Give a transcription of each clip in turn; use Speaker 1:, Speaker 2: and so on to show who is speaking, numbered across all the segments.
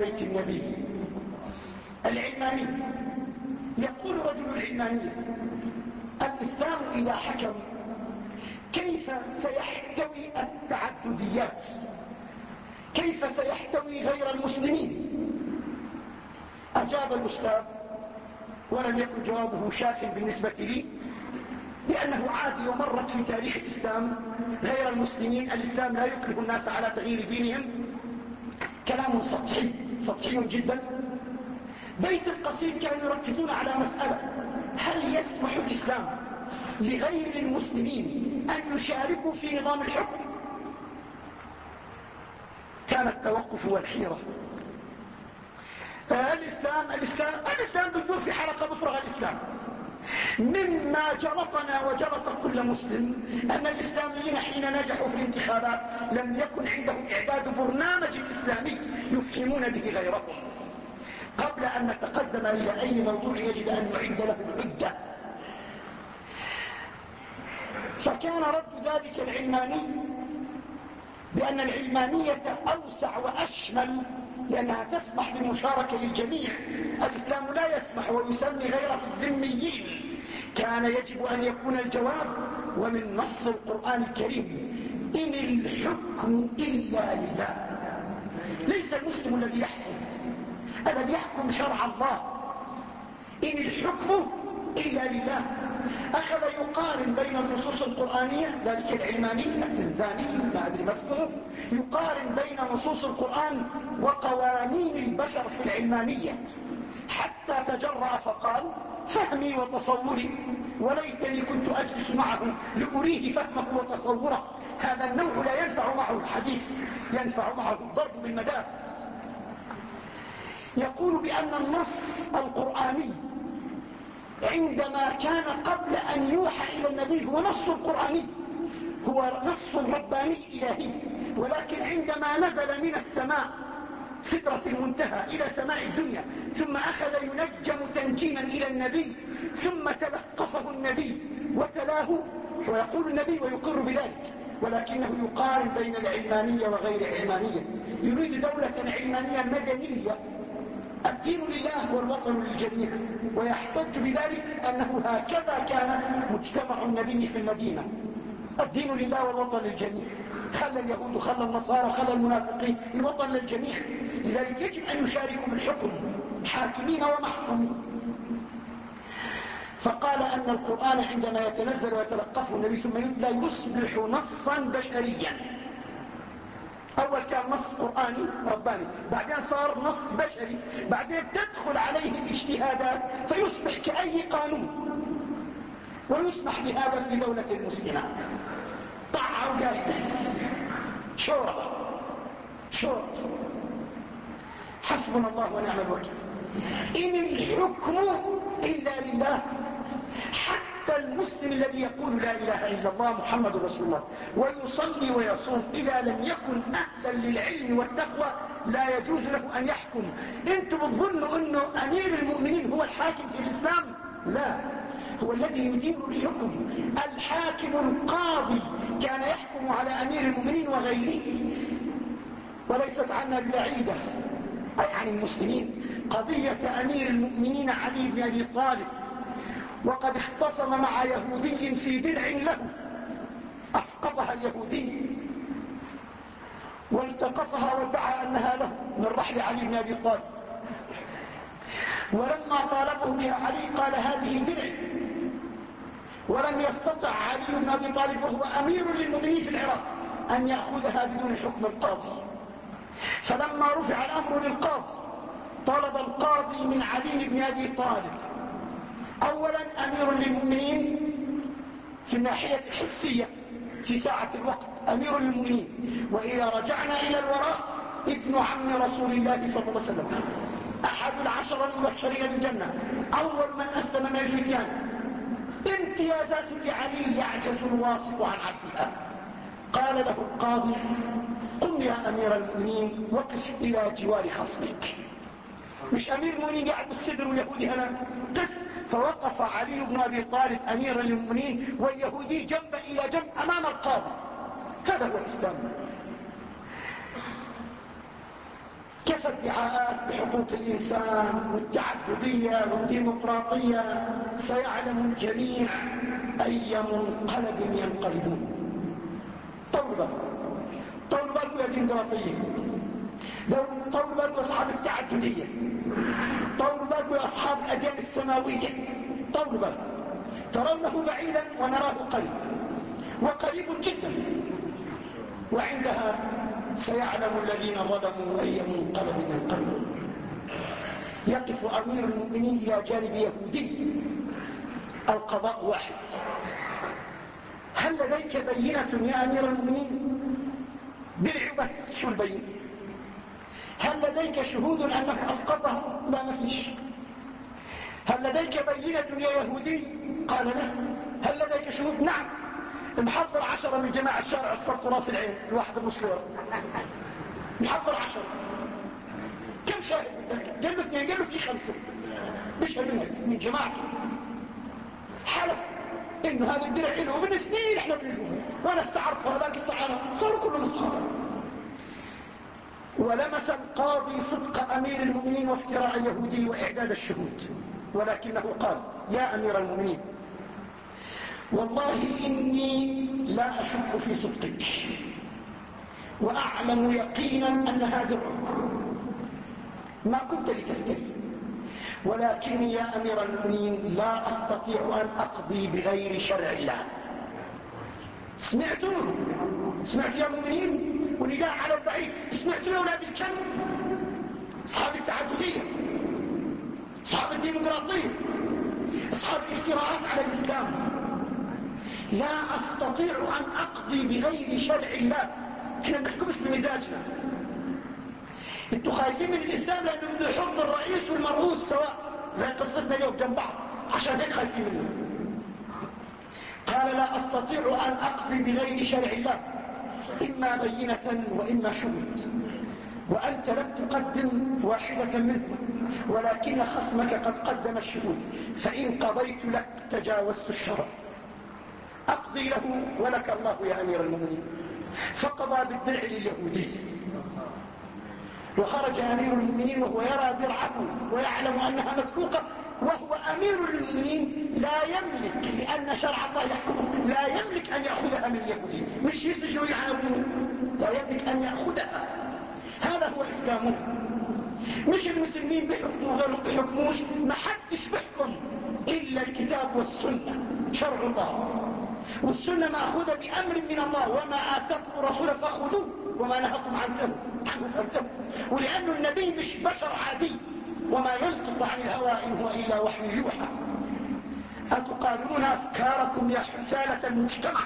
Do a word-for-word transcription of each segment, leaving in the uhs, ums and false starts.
Speaker 1: بيت النبي. العلماني يقول رجل العلمانية: الإسلام إذا حكم كيف سيحتوي التعدديات؟ كيف سيحتوي غير المسلمين؟ أجاب الأستاذ، ولم يكن جوابه شاف بالنسبة لي، لأنه عادي ومرت في تاريخ الإسلام غير المسلمين. الإسلام لا يكره الناس على تغيير دينهم. كلام سطحي سطحي جدا. بيت القصيد كانوا يركزون على مسألة: هل يسمح الإسلام لغير المسلمين أن يشاركوا في نظام الحكم؟ كان التوقف والحيرة. الإسلام الإسلام الإسلام بدون في حلقة مفرغة. الإسلام مما جلطنا وجلط كل مسلم أن الإسلاميين حين نجحوا في الانتخابات لم يكن عندهم إعداد برنامج إسلامي يفهمون به غيرهم. قبل أن نتقدم إلى أي موضوع يجب أن نعد له العدة. فكان رد ذلك العلماني بأن العلمانية أوسع وأشمل، لأنها تسمح بالمشاركة للجميع. الإسلام لا يسمح ويسمي غيره الذميين. كان يجب أن يكون الجواب ومن نص القرآن الكريم: إن الحكم إلا لله. ليس المسلم الذي يحكم، الذي يحكم شرع الله. إن الحكم إلا لله. أخذ يقارن بين النصوص القرآنية، ذلك العلماني التنزاني ما أدري ما اسمه، يقارن بين نصوص القرآن وقوانين البشر في العلمانية، حتى تجرأ فقال: فهمي وتصوري، وليتني كنت أجلس معه لأريه فهمه وتصوره. هذا النوع لا ينفع معه الحديث، ينفع معه الضرب بالمداس. يقول بأن النص القرآني عندما كان قبل أن يوحى إلى النبي هو نص قرآني، هو نص رباني إلهي، ولكن عندما نزل من السماء سدرة المنتهى إلى سماء الدنيا ثم أخذ ينجم تنجيما إلى النبي، ثم تلقفه النبي وتلاه، ويقول النبي ويقر بذلك، ولكنه يقارن بين العلمانية وغير العلمانية. يريد دولة علمانية مدنية، الدين لله والوطن للجميع، ويحتج بذلك أنه هكذا كان مجتمع النبي في المدينة: الدين لله والوطن للجميع. خلى اليهود خلى النصارى خلى المنافقين، الوطن للجميع. لذلك يجب أن يشاركوا بالحكم حاكمين ومحكومين. فقال أن القرآن عندما يتنزل ويتلقفه النبي ثم يتلى يصبح نصا بشريا. أول كان نص قرآني رباني، بعدين صار نص بشري، بعدين تدخل عليه الاجتهادات فيصبح كأي قانون، ويسمح بهذا في دولة مسلمة. طعوا قائمة شورى شورى. حسبنا الله ونعم الوكيل. إن الحكم إلا لله. حتى المسلم الذي يقول لا إله إلا الله محمد رسول الله ويصلي ويصوم إذا لم يكن أهلا للعلم والتقوى لا يجوز له أن يحكم. أنتم بتظنوا أنه أمير المؤمنين هو الحاكم في الإسلام؟ لا، هو الذي يدير الحكم. الحاكم القاضي كان يحكم على أمير المؤمنين وغيره. وليست عنا بعيدة أي عن المسلمين قضية أمير المؤمنين علي بن أبي طالب، وقد اختصم مع يهودي في درع له، أسقطها اليهودي والتقطها وادعى أنها له من رحل علي بن أبي طالب، ولما طالبه بها علي قال هذه درعي، ولم يستطع علي بن أبي طالب وهو أمير للمؤمنين في العراق أن يأخذها بدون حكم القاضي. فلما رفع الأمر للقاضي طلب القاضي من علي بن أبي طالب أولا أمير للمؤمنين في الناحية الحسية في ساعة الوقت أمير للمؤمنين، وإذا رجعنا إلى الوراء ابن عم رسول الله صلى الله عليه وسلم، أحد العشر المبشرين بالجنة، أول من أسلم من الفتيان، امتيازات لعلي يعجز الواثق عن عبدها. قال له القاضي قم يا أمير المؤمنين وقف إلى جوار خصمك. مش أمير المؤمنين قاعد بالصدر واليهودي هنا، قف. فوقف علي بن أبي طالب أمير المؤمنين واليهودي جنب إلى جنب أمام القاضي. هذا هو الإسلام. كيف نفى ادعاءات بحقوق الإنسان والتعددية والديمقراطية سيعلم الجميع أي منقلب ينقلبون. طول بالكم طول بالكم يا ديمقراطية، طول بالكم يا أصحاب التعددية، طول بالكم يا أصحاب الأديان السماوية، طول بالكم. ترونه بعيدا ونراه قريب، وقريب جدا، وعندها سيعلم الذين ظلموا أي منقلب ينقلبون. يقف أمير المؤمنين إلى جانب يهودي، القضاء واحد. هل لديك بينة يا أمير المؤمنين؟ درع بس، شو البينة؟ هل لديك شهود أنه أسقطه؟ لا، ما فيش. هل لديك بينة يا يهودي؟ قال لا. هل لديك شهود؟ نعم، محضر عشرة من جماعة شارع الصف راس العين، الواحد المسلم محضر عشرة. كم شاهد؟ قال له اثنين، قال له في خمسة بيشهدون من جماعته. حلف انه هذا الدرع له، ومن سنين احنا بنشوفه، وانا استعرت هذا استعاره، صاروا كلهم اصحابه. ولمس القاضي صدق امير المؤمنين وافتراء اليهودي واعداد الشهود، ولكنه قال: يا امير المؤمنين، والله إني لا أشك في صدقك، وأعلم يقينا أن هذا الرك ما كنت لتفتري، ولكني يا أمير المؤمنين لا أستطيع أن أقضي بغير شرع الله. سمعتوا؟ سمعتوا يا مؤمنين؟ ونداء على البعيد. سمعتوا يا أولاد الكلب؟ أصحاب التعددية، أصحاب الديمقراطية، أصحاب الافتراءات على الإسلام. لا أستطيع أن أقضي بغير شرع الله. احنا ما بنحكمش بمزاجنا. انتوا خايفين من الإسلام لأنه بده يحط الرئيس والمرؤوس سواء، زي قصتنا اليوم جنب بعض، عشان هيك خايفين منه. قال: لا أستطيع أن أقضي بغير شرع الله، إما بينة وإما شهود، وأنت لم تقدم واحدة منهم، ولكن خصمك قد قدم الشهود، فإن قضيت لك تجاوزت الشرع. أقضي له ولك الله يا أمير المؤمنين. فقضى بالدرع لليهودي، وخرج أمير المؤمنين وهو يرى درعه ويعلم أنها مسبوقة، وهو أمير المؤمنين لا يملك، لأن شرع الله يحكمه، لا يملك أن يأخذها من اليهودي، مش يسجوا يعابون، لا يملك أن يأخذها. هذا هو إسلامه. مش المسلمين بحكموا غيرهم بحكموش، ما حدش بحكم إلا الكتاب والسنة، شرع الله، والسنة مأخوذة بأمر من الله: وما آتاكم الرسول فأخذوه وما نهاكم عنه فانتهوا. ولأن النبي مش بشر عادي، وما ينطق عن الهوى إن هو إلا وحي يوحى. أتقارنون أفكاركم يا حثالة المجتمع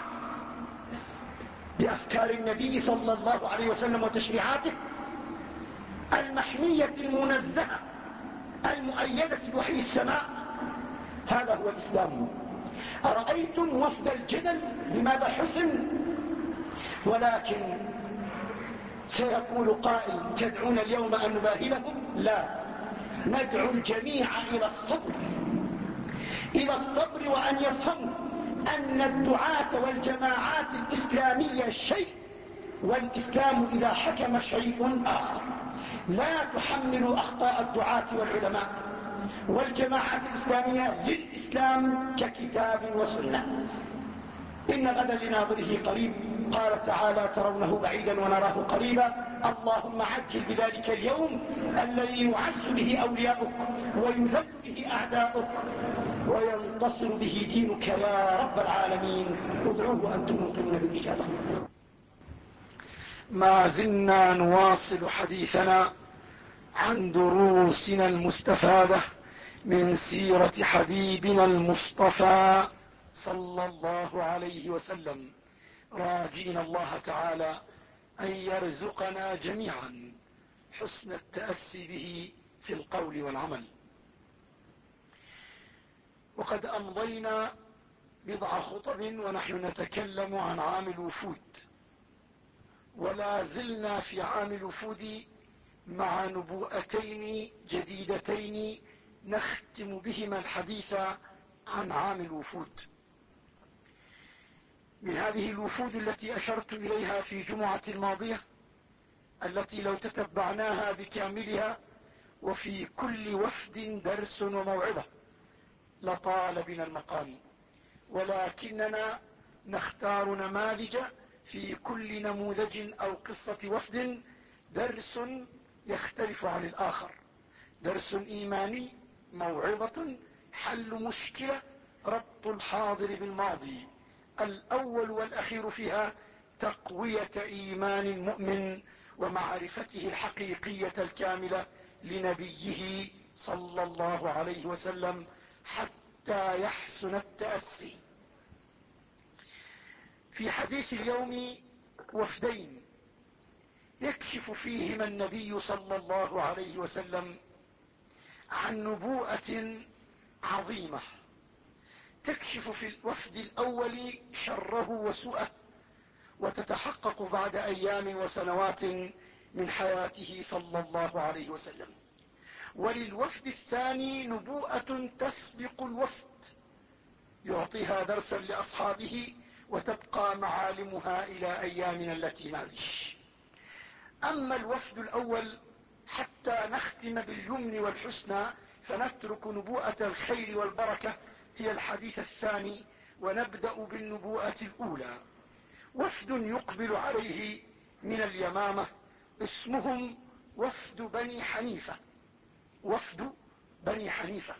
Speaker 1: بأفكار النبي صلى الله عليه وسلم وتشريعاته المحمية المنزهة المؤيدة بوحي السماء؟ هذا هو الإسلام. أرأيتم وفد الجدل بماذا حسن؟ ولكن سيقول قائل: تدعون اليوم أن نباهلهم؟ لا، ندعو الجميع إلى الصبر، إلى الصبر، وأن يفهموا أن الدعاة والجماعات الإسلامية شيء، والإسلام إذا حكم شيء آخر. لا تحملوا أخطاء الدعاة والعلماء والجماعات الإسلامية للإسلام ككتاب وسنة. إن غدا لناظره قريب. قال تعالى: ترونه بعيدا ونراه قريبا. اللهم عجل بذلك اليوم الذي يعز به أولياؤك ويذل به أعداؤك وينتصر به دينك يا رب العالمين. ادعوه وأنتم موقنون بالإجابة.
Speaker 2: ما زلنا نواصل حديثنا عن دروسنا المستفادة من سيرة حبيبنا المصطفى صلى الله عليه وسلم، راجين الله تعالى أن يرزقنا جميعا حسن التأسي به في القول والعمل. وقد أمضينا بضع خطب ونحن نتكلم عن عام الوفود، ولا زلنا في عام الوفود مع نبوءتين جديدتين نختم بهما الحديث عن عام الوفود. من هذه الوفود التي أشرت إليها في جمعة الماضية التي لو تتبعناها بكاملها وفي كل وفد درس وموعظة لطال بنا المقام، ولكننا نختار نماذج في كل نموذج أو قصة وفد درس يختلف عن الآخر، درس إيماني، موعظة، حل مشكلة، ربط الحاضر بالماضي. الأول والأخير فيها تقوية إيمان المؤمن ومعرفته الحقيقية الكاملة لنبيه صلى الله عليه وسلم حتى يحسن التأسي. في حديث اليوم وفدين يكشف فيهما النبي صلى الله عليه وسلم عن نبوءة عظيمة تكشف في الوفد الأول شره وسوءه، وتتحقق بعد أيام وسنوات من حياته صلى الله عليه وسلم. وللوفد الثاني نبوءة تسبق الوفد يعطيها درسا لأصحابه وتبقى معالمها إلى أيامنا التي نعيش. أما الوفد الأول حتى نختم باليمن والحسنى فنترك نبوءة الخير والبركة هي الحديث الثاني، ونبدأ بالنبوءة الأولى. وفد يقبل عليه من اليمامة اسمهم وفد بني حنيفة، وفد بني حنيفة.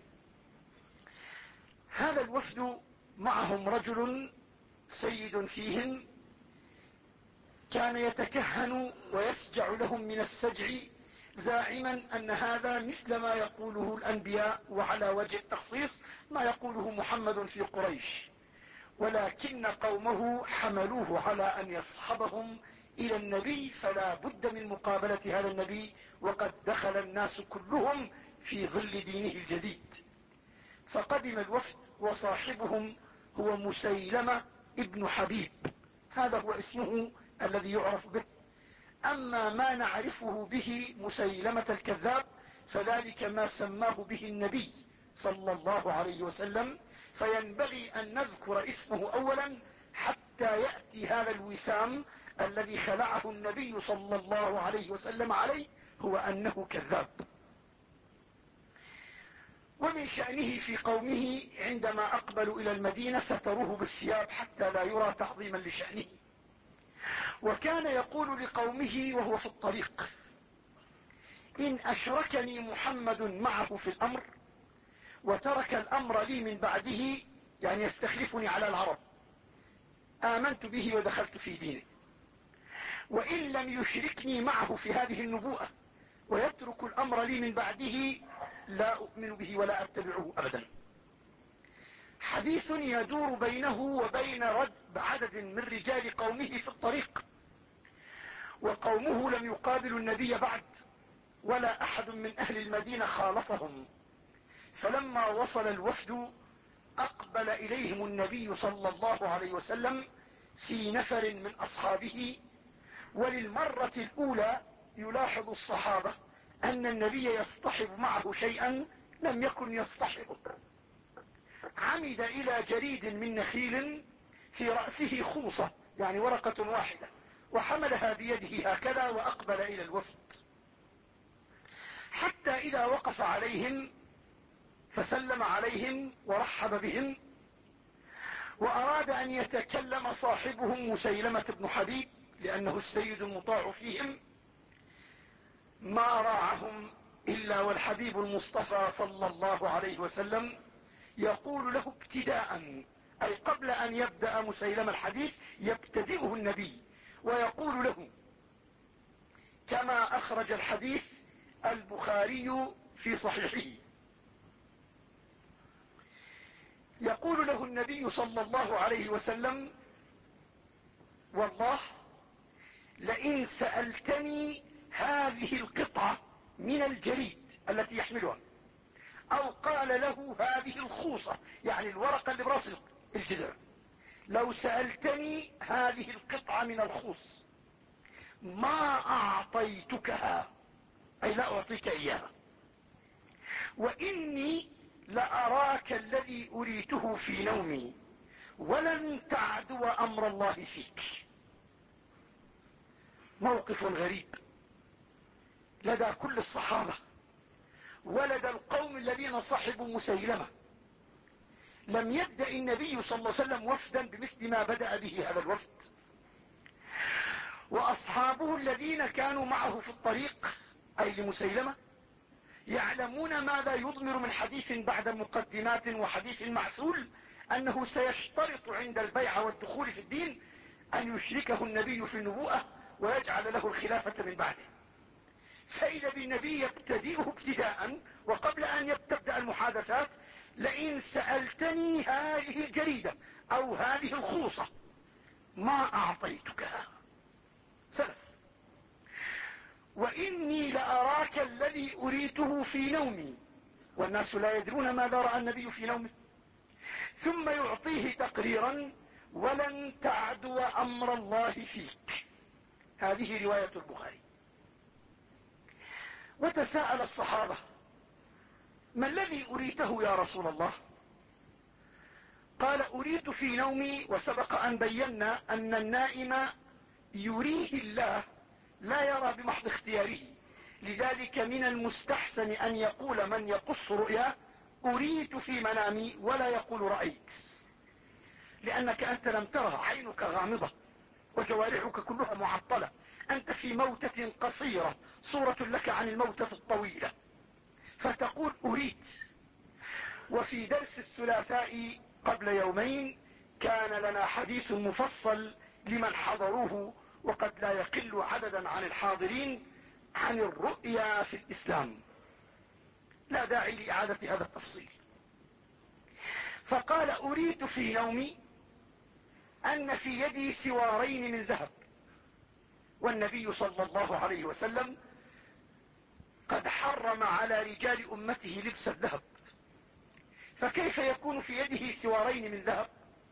Speaker 2: هذا الوفد معهم رجل سيد فيهم كان يتكهن ويسجع لهم من السجع، زاعما أن هذا مثل ما يقوله الأنبياء، وعلى وجه التخصيص ما يقوله محمد في قريش، ولكن قومه حملوه على أن يصحبهم إلى النبي، فلا بد من مقابلة هذا النبي، وقد دخل الناس كلهم في ظل دينه الجديد. فقدم الوفد وصاحبهم هو مسيلمة ابن حبيب، هذا هو اسمه الذي يعرف به. أما ما نعرفه به مسيلمة الكذاب فذلك ما سماه به النبي صلى الله عليه وسلم، فينبغي أن نذكر اسمه أولا حتى يأتي هذا الوسام الذي خلعه النبي صلى الله عليه وسلم عليه، هو أنه كذاب. ومن شأنه في قومه عندما أقبلوا إلى المدينة ستروه بالثياب حتى لا يرى تعظيما لشأنه. وكان يقول لقومه وهو في الطريق: إن أشركني محمد معه في الأمر وترك الأمر لي من بعده، يعني يستخلفني على العرب، آمنت به ودخلت في دينه. وإن لم يشركني معه في هذه النبوءة ويترك الأمر لي من بعده لا أؤمن به ولا أتبعه أبدا. حديث يدور بينه وبين رد عدد من رجال قومه في الطريق، وقومه لم يقابلوا النبي بعد، ولا أحد من أهل المدينة خالطهم. فلما وصل الوفد أقبل إليهم النبي صلى الله عليه وسلم في نفر من أصحابه، وللمرة الأولى يلاحظ الصحابة أن النبي يصطحب معه شيئا لم يكن يصطحبه. عمد إلى جريد من نخيل في رأسه خوصة، يعني ورقة واحدة، وحملها بيده هكذا وأقبل إلى الوفد، حتى إذا وقف عليهم فسلم عليهم ورحب بهم، وأراد أن يتكلم صاحبهم مسيلمة بن حبيب لأنه السيد المطاع فيهم، ما راعهم إلا والحبيب المصطفى صلى الله عليه وسلم يقول له ابتداء، أي قبل أن يبدأ مسيلمة الحديث يبتدئه النبي ويقول له كما أخرج الحديث البخاري في صحيحه، يقول له النبي صلى الله عليه وسلم: والله لئن سألتني هذه القطعة من الجريد التي يحملها، أو قال له هذه الخوصة يعني الورقة اللي براس الجذع، لو سألتني هذه القطعة من الخوص ما أعطيتكها، أي لا أعطيك إياها، وإني لأراك الذي أريته في نومي ولن تعدو أمر الله فيك. موقف غريب، لدى كل الصحابة ولدى القوم الذين صحبوا مسيلمة. لم يبدأ النبي صلى الله عليه وسلم وفدا بمثل ما بدأ به هذا الوفد، وأصحابه الذين كانوا معه في الطريق أي لمسيلمة يعلمون ماذا يضمر من حديث بعد مقدمات وحديث معسول، أنه سيشترط عند البيعة والدخول في الدين أن يشركه النبي في النبوءة ويجعل له الخلافة من بعده. فإذا بالنبي يبتدئه ابتداء، وقبل أن تبدأ المحادثات: لئن سألتني هذه الجريدة أو هذه الخوصة ما أعطيتكها. سلف. وإني لأراك الذي أريته في نومي، والناس لا يدرون ماذا رأى النبي في نومه. ثم يعطيه تقريرا: ولن تعدو أمر الله فيك. هذه رواية البخاري. وتساءل الصحابة: ما الذي أريته يا رسول الله؟ قال: أريت في نومي، وسبق أن بينا أن النائم يريه الله لا يرى بمحض اختياره، لذلك من المستحسن أن يقول من يقص رؤياه: أريت في منامي، ولا يقول رأيت، لأنك أنت لم ترى، عينك غامضة وجوارحك كلها معطلة، أنت في موتة قصيرة صورة لك عن الموتة الطويلة، فتقول أريت. وفي درس الثلاثاء قبل يومين كان لنا حديث مفصل لمن حضروه، وقد لا يقل عددا عن الحاضرين، عن الرؤيا في الإسلام، لا داعي لإعادة هذا التفصيل. فقال: أريت في نومي أن في يدي سوارين من ذهب، والنبي صلى الله عليه وسلم قد حرم على رجال أمته لبس الذهب، فكيف يكون في يده سوارين من ذهب؟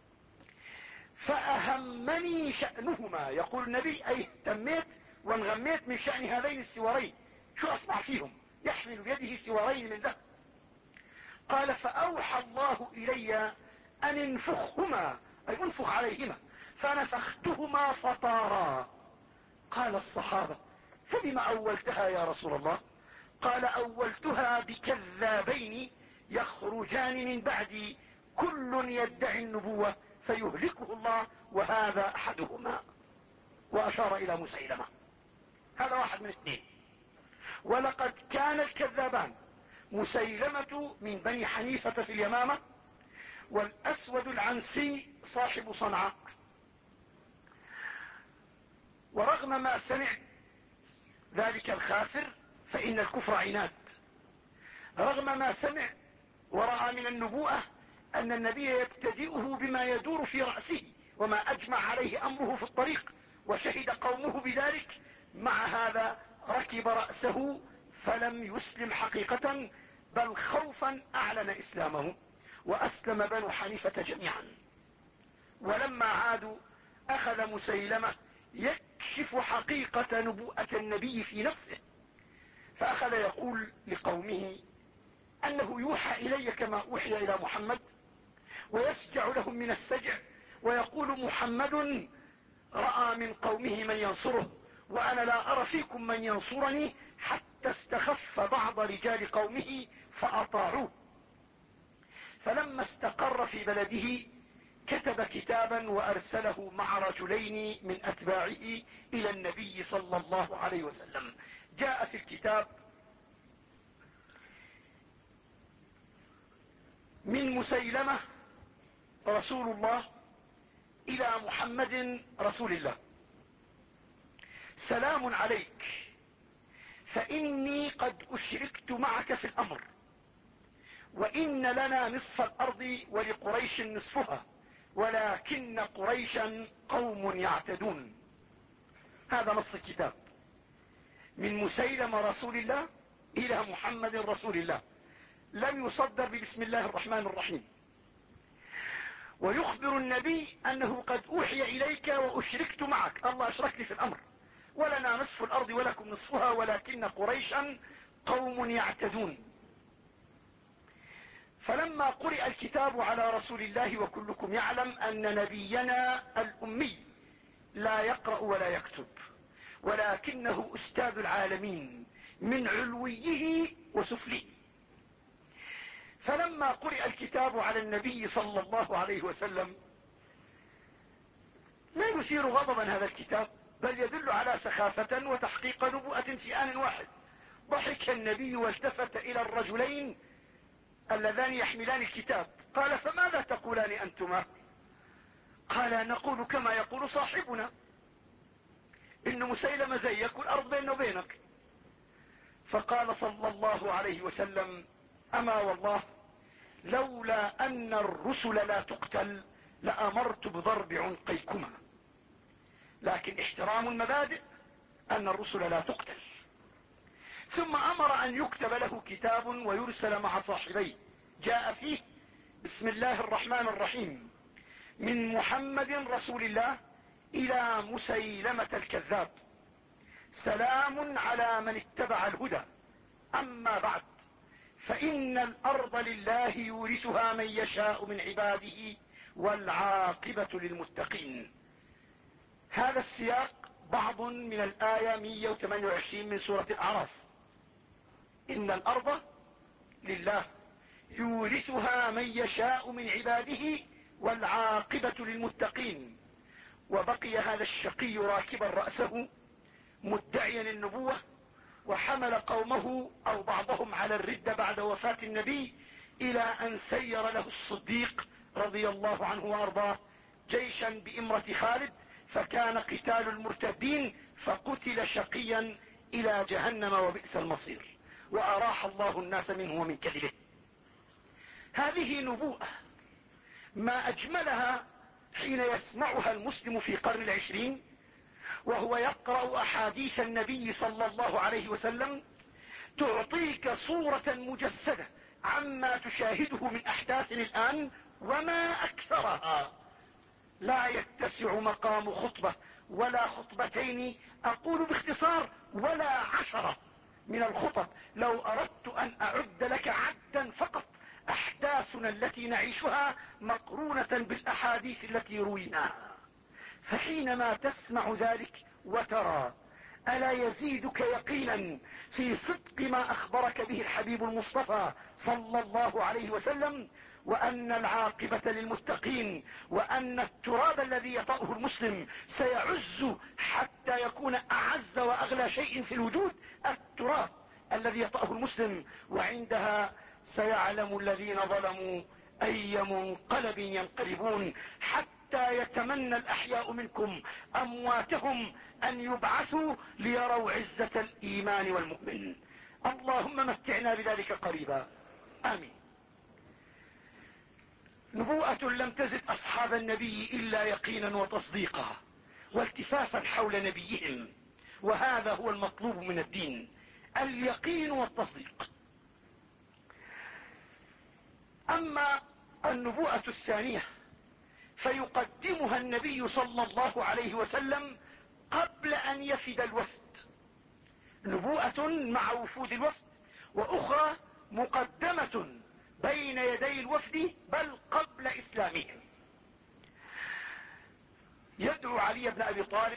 Speaker 2: فأهمني شأنهما، يقول النبي: أي اهتميت وانغميت من شأن هذين السوارين، شو أصنع فيهم؟ يحمل بيده سوارين من ذهب. قال: فأوحى الله إلي أن انفخهما، أي انفخ عليهما، فنفختهما فطارا. قال الصحابة: فبما أولتها يا رسول الله؟ قال: أولتها بكذابين يخرجان من بعدي، كل يدعي النبوة فيهلكه الله، وهذا أحدهما. وأشار إلى مسيلمة. هذا واحد من اثنين. ولقد كان الكذابان مسيلمة من بني حنيفة في اليمامة، والأسود العنسي صاحب صنعاء. ورغم ما سمع ذلك الخاسر، فإن الكفر عناد، رغم ما سمع ورأى من النبوءة أن النبي يبتدئه بما يدور في رأسه وما أجمع عليه أمره في الطريق، وشهد قومه بذلك، مع هذا ركب رأسه فلم يسلم حقيقة، بل خوفا أعلن إسلامه، وأسلم بنو حنيفة جميعا. ولما عادوا أخذ مسيلمة يكشف حقيقة نبوءة النبي في نفسه، فأخذ يقول لقومه أنه يوحى إلي كما أوحي إلى محمد، ويسجع لهم من السجع، ويقول: محمد رأى من قومه من ينصره، وأنا لا أرى فيكم من ينصرني، حتى استخف بعض رجال قومه فأطاعوه. فلما استقر في بلده كتب كتابا وأرسله مع رجلين من أتباعه إلى النبي صلى الله عليه وسلم. جاء في الكتاب: من مسيلمة رسول الله إلى محمد رسول الله، سلام عليك، فإني قد أشركت معك في الأمر، وإن لنا نصف الأرض ولقريش نصفها، ولكن قريشا قوم يعتدون. هذا نص الكتاب: من مسيلمة رسول الله إلى محمد رسول الله، لم يصدر ببسم الله الرحمن الرحيم. ويخبر النبي أنه قد أوحي إليك وأشركت معك، الله أشركني في الأمر، ولنا نصف الأرض ولكم نصفها، ولكن قريشا قوم يعتدون. فلما قرئ الكتاب على رسول الله، وكلكم يعلم أن نبينا الأمي لا يقرأ ولا يكتب، ولكنه أستاذ العالمين، من علويه وسفله. فلما قرئ الكتاب على النبي صلى الله عليه وسلم لا يثير غضبا هذا الكتاب، بل يدل على سخافة وتحقيق نبوءة في آن واحد. ضحك النبي والتفت إلى الرجلين اللذان يحملان الكتاب، قال: فماذا تقولان أنتما؟ قال: نقول كما يقول صاحبنا، إن مسيلمة زيك والأرض بيننا وبينك. فقال صلى الله عليه وسلم: أما والله لولا أن الرسل لا تقتل لأمرت بضرب عنقيكما، لكن احترام المبادئ أن الرسل لا تقتل. ثم أمر أن يكتب له كتاب ويرسل مع صاحبيه، جاء فيه: بسم الله الرحمن الرحيم، من محمد رسول الله إلى مسيلمة الكذاب، سلام على من اتبع الهدى، أما بعد فإن الأرض لله يورثها من يشاء من عباده والعاقبة للمتقين. هذا السياق بعض من الآية مئة وثمانية وعشرين من سورة الأعراف: إن الأرض لله يورثها من يشاء من عباده والعاقبة للمتقين. وبقي هذا الشقي راكبا رأسه مدعيا النبوة، وحمل قومه أو بعضهم على الردة بعد وفاة النبي، إلى أن سير له الصديق رضي الله عنه وأرضاه جيشا بإمرة خالد، فكان قتال المرتدين، فقتل شقيا إلى جهنم وبئس المصير، وأراح الله الناس منه ومن كذبه. هذه نبوءة ما أجملها حين يسمعها المسلم في قرن العشرين وهو يقرأ أحاديث النبي صلى الله عليه وسلم، تعطيك صورة مجسدة عما تشاهده من أحداث الآن وما أكثرها. لا يتسع مقام خطبة ولا خطبتين، أقول باختصار ولا عشرة من الخطب لو أردت أن أعد لك عدا فقط أحداثنا التي نعيشها مقرونة بالأحاديث التي رويناها. فحينما تسمع ذلك وترى، ألا يزيدك يقينا في صدق ما أخبرك به الحبيب المصطفى صلى الله عليه وسلم، وأن العاقبة للمتقين، وأن التراب الذي يطأه المسلم سيعز حتى يكون أعز وأغلى شيء في الوجود، التراب الذي يطأه المسلم. وعندها سيعلم الذين ظلموا أي منقلب ينقلبون، حتى يتمنى الأحياء منكم أمواتهم أن يبعثوا ليروا عزة الإيمان والمؤمن. اللهم متعنا بذلك قريبا، آمين. نبوءة لم تزد أصحاب النبي إلا يقينا وتصديقا والتفافا حول نبيهم، وهذا هو المطلوب من الدين، اليقين والتصديق. أما النبوءة الثانية فيقدمها النبي صلى الله عليه وسلم قبل أن يفد الوفد، نبوءة مع وفود الوفد، وأخرى مقدمة بين يدي الوفد بل قبل إسلامهم. يدعو علي بن أبي طالب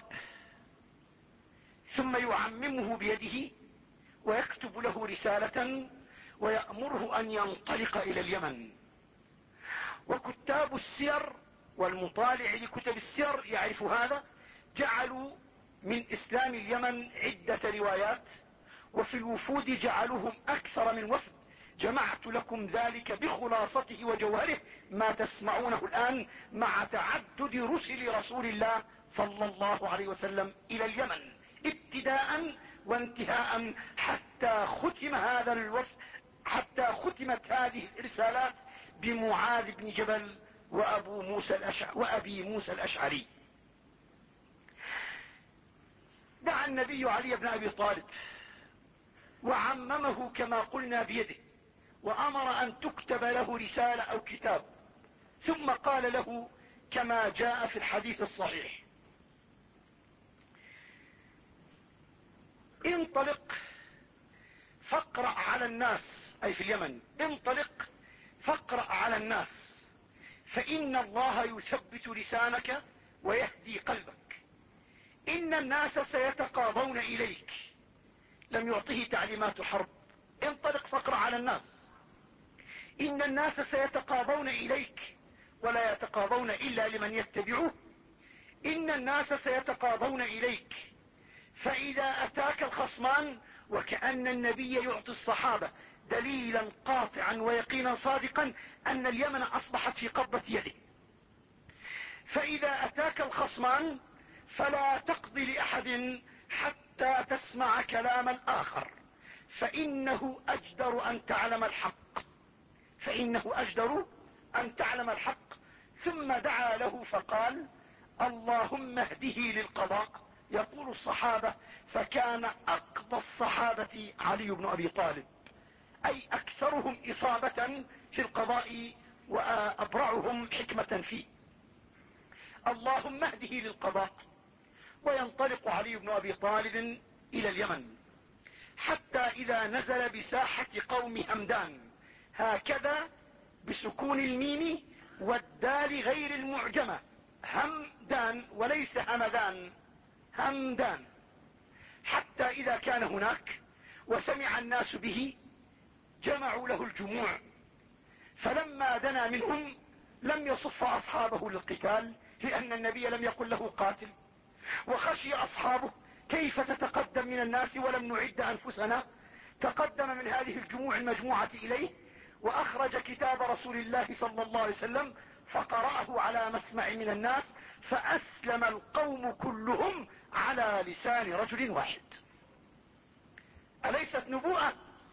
Speaker 2: ثم يعممه بيده ويكتب له رسالة ويأمره أن ينطلق إلى اليمن. وكتاب السير والمطالع لكتب السير يعرف هذا، جعلوا من إسلام اليمن عدة روايات، وفي الوفود جعلوهم أكثر من وفد. جمعت لكم ذلك بخلاصته وجوهره ما تسمعونه الآن، مع تعدد رسل رسول الله صلى الله عليه وسلم إلى اليمن ابتداء وانتهاء، حتى ختم هذا الوفد، حتى ختمت هذه الرسالات بمعاذ بن جبل وأبو موسى الأشعري وأبي موسى الأشعري. دعا النبي علي بن أبي طالب وعممه كما قلنا بيده، وأمر أن تكتب له رسالة أو كتاب، ثم قال له كما جاء في الحديث الصحيح: انطلق فاقرأ على الناس، أي في اليمن، انطلق فاقرأ على الناس، فإن الله يثبت لسانك ويهدي قلبك، إن الناس سيتقاضون إليك لم يعطه تعليمات حرب. انطلق فاقرأ على الناس. إن الناس سيتقاضون إليك ولا يتقاضون إلا لمن يتبعوه. إن الناس سيتقاضون إليك، فإذا أتاك الخصمان، وكأن النبي يعطي الصحابة دليلا قاطعا ويقينا صادقا أن اليمن أصبحت في قبضة يده. فإذا أتاك الخصمان فلا تقضي لأحد حتى تسمع كلام الآخر، فإنه أجدر أن تعلم الحق فإنه أجدر أن تعلم الحق. ثم دعا له فقال: اللهم اهده للقضاء. يقول الصحابة: فكان أقضى الصحابة علي بن أبي طالب، أي أكثرهم إصابة في القضاء وأبرعهم حكمة فيه. اللهم اهده للقضاء. وينطلق علي بن أبي طالب إلى اليمن، حتى إذا نزل بساحة قوم همدان، هكذا بسكون الميم والدال غير المعجمة، همدان وليس همدان، همدان. حتى إذا كان هناك وسمع الناس به جمعوا له الجموع، فلما دنا منهم لم يصف أصحابه للقتال، لأن النبي لم يقل له قاتل. وخشي أصحابه: كيف تتقدم من الناس ولم نعد أنفسنا؟ تقدم من هذه الجموع المجموعة إليه، وأخرج كتاب رسول الله صلى الله عليه وسلم فقرأه على مسمع من الناس، فأسلم القوم كلهم على لسان رجل واحد. أليست نبوءة؟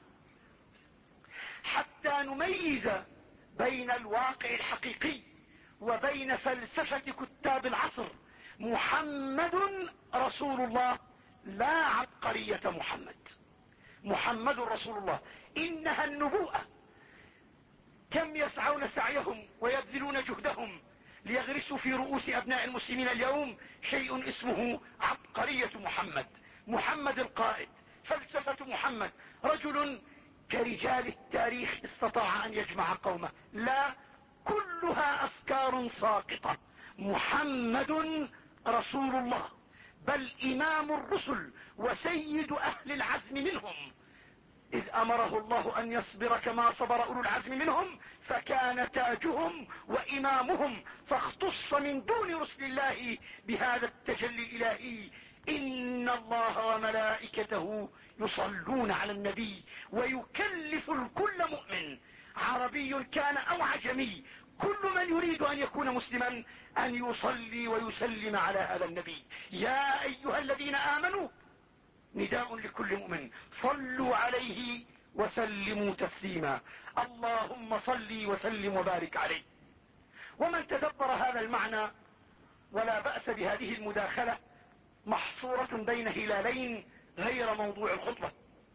Speaker 2: حتى نميز بين الواقع الحقيقي وبين فلسفة كتاب العصر. محمد رسول الله، لا عبقرية محمد. محمد رسول الله، إنها النبوءة. كم يسعون سعيهم ويبذلون جهدهم ليغرسوا في رؤوس أبناء المسلمين اليوم شيء اسمه عبقرية محمد. محمد القائد، فلسفة محمد، رجل كرجال التاريخ استطاع أن يجمع قومه. لا، كلها أفكار ساقطة. محمد رسول الله، بل إمام الرسل وسيد أهل العزم منهم، إذ أمره الله أن يصبر كما صبر أولو العزم منهم، فكان تاجهم وإمامهم، فاختص من دون رسل الله بهذا التجلي الإلهي. إن الله وملائكته يصلون على النبي ويكلف الكل مؤمن، عربي كان أو عجمي، كل من يريد أن يكون مسلما أن يصلي ويسلم على هذا النبي. يا أيها الذين آمنوا، نداء لكل مؤمن: صلوا عليه وسلموا تسليما. اللهم صل وسلم وبارك عليه. ومن تدبر هذا المعنى، ولا بأس بهذه المداخلة محصورة بين هلالين غير موضوع الخطبة.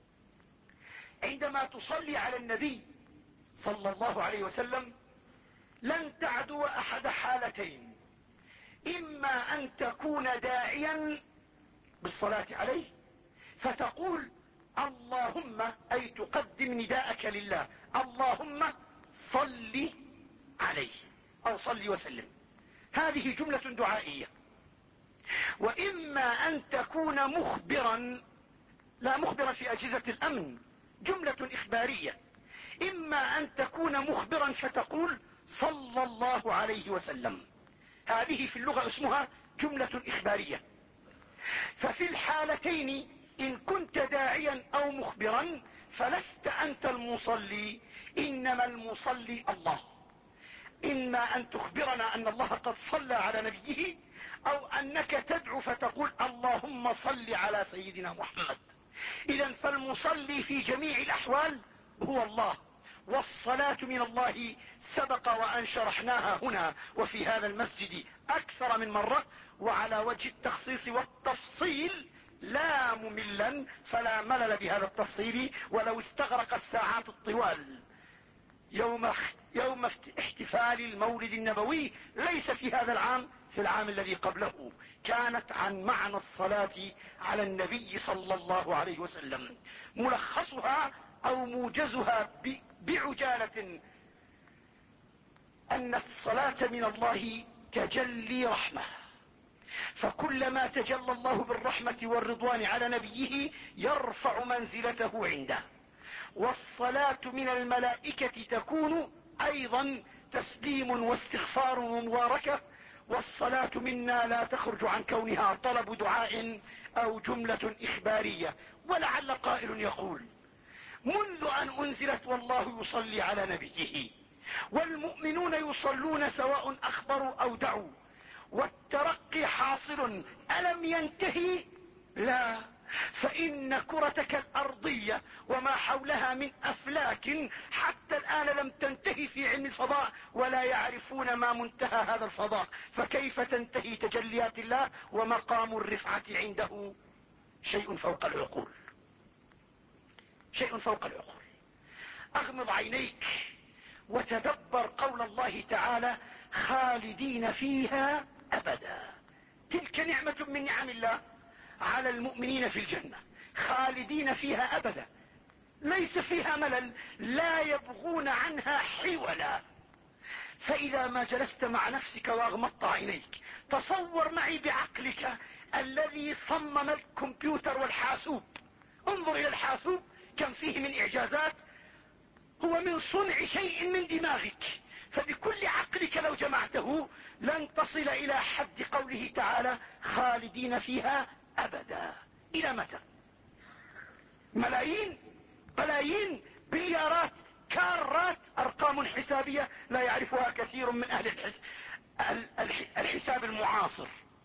Speaker 2: عندما تصلي على النبي صلى الله عليه وسلم لن تعدو أحد حالتين: إما أن تكون داعيا بالصلاة عليه فتقول اللهم، أي تقدم نداءك لله، اللهم صل عليه أو صل وسلم، هذه جملة دعائية. وإما أن تكون مخبرا، لا، مخبرا في أجهزة الأمن، جملة إخبارية. إما أن تكون مخبرا فتقول صلى الله عليه وسلم، هذه في اللغة اسمها جملة إخبارية. ففي الحالتين إن كنت داعيا أو مخبرا فلست أنت المصلي، إنما المصلي الله. إما أن تخبرنا أن الله قد صلى على نبيه، أو أنك تدعو فتقول اللهم صل على سيدنا محمد. إذن فالمصلي في جميع الأحوال هو الله، والصلاة من الله سبق وأن شرحناها هنا وفي هذا المسجد أكثر من مرة، وعلى وجه التخصيص والتفصيل لا مملا، فلا ملل بهذا التفصيل ولو استغرق الساعات الطوال. يوم يوم احتفال المولد النبوي ليس في هذا العام، في العام الذي قبله، كانت عن معنى الصلاة على النبي صلى الله عليه وسلم. ملخصها أو موجزها بعجالة أن الصلاة من الله تجلي رحمة، فكلما تجلى الله بالرحمة والرضوان على نبيه يرفع منزلته عنده. والصلاة من الملائكة تكون أيضا تسليم واستغفار ومباركة، والصلاة منا لا تخرج عن كونها طلب دعاء أو جملة إخبارية. ولعل قائل يقول: منذ أن أنزلت والله يصلي على نبيه والمؤمنون يصلون سواء أخبروا أو دعوا والترقي حاصل، ألم ينتهي؟ لا، فإن كرتك الأرضية وما حولها من أفلاك حتى الآن لم تنتهي في علم الفضاء، ولا يعرفون ما منتهى هذا الفضاء، فكيف تنتهي تجليات الله ومقام الرفعة عنده شيء فوق العقول، شيء فوق العقول. أغمض عينيك وتدبر قول الله تعالى: خالدين فيها أبدا. تلك نعمة من نعم الله على المؤمنين في الجنة، خالدين فيها أبدا، ليس فيها ملل، لا يبغون عنها حولا. فإذا ما جلست مع نفسك واغمضت عينيك، تصور معي بعقلك الذي صمم الكمبيوتر والحاسوب، انظر إلى الحاسوب كم فيه من إعجازات، هو من صنع شيء من دماغك، فبكل عقلك لو جمعته لن تصل إلى حد قوله تعالى: خالدين فيها أبدا. إلى متى؟ ملايين، بلايين، بليارات، كارات، أرقام حسابية لا يعرفها كثير من أهل الحس... الحساب المعاصر،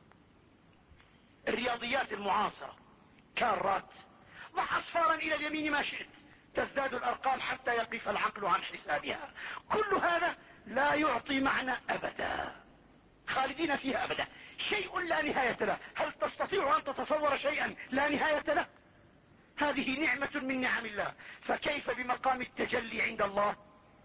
Speaker 2: الرياضيات المعاصرة، كارات. ضع أصفارا إلى اليمين ما شئت، تزداد الأرقام حتى يقف العقل عن حسابها. كل هذا لا يعطي معنى أبدا. خالدين فيها أبدا، شيء لا نهاية له. هل تستطيع أن تتصور شيئا لا نهاية له؟ هذه نعمة من نعم الله، فكيف بمقام التجلي عند الله؟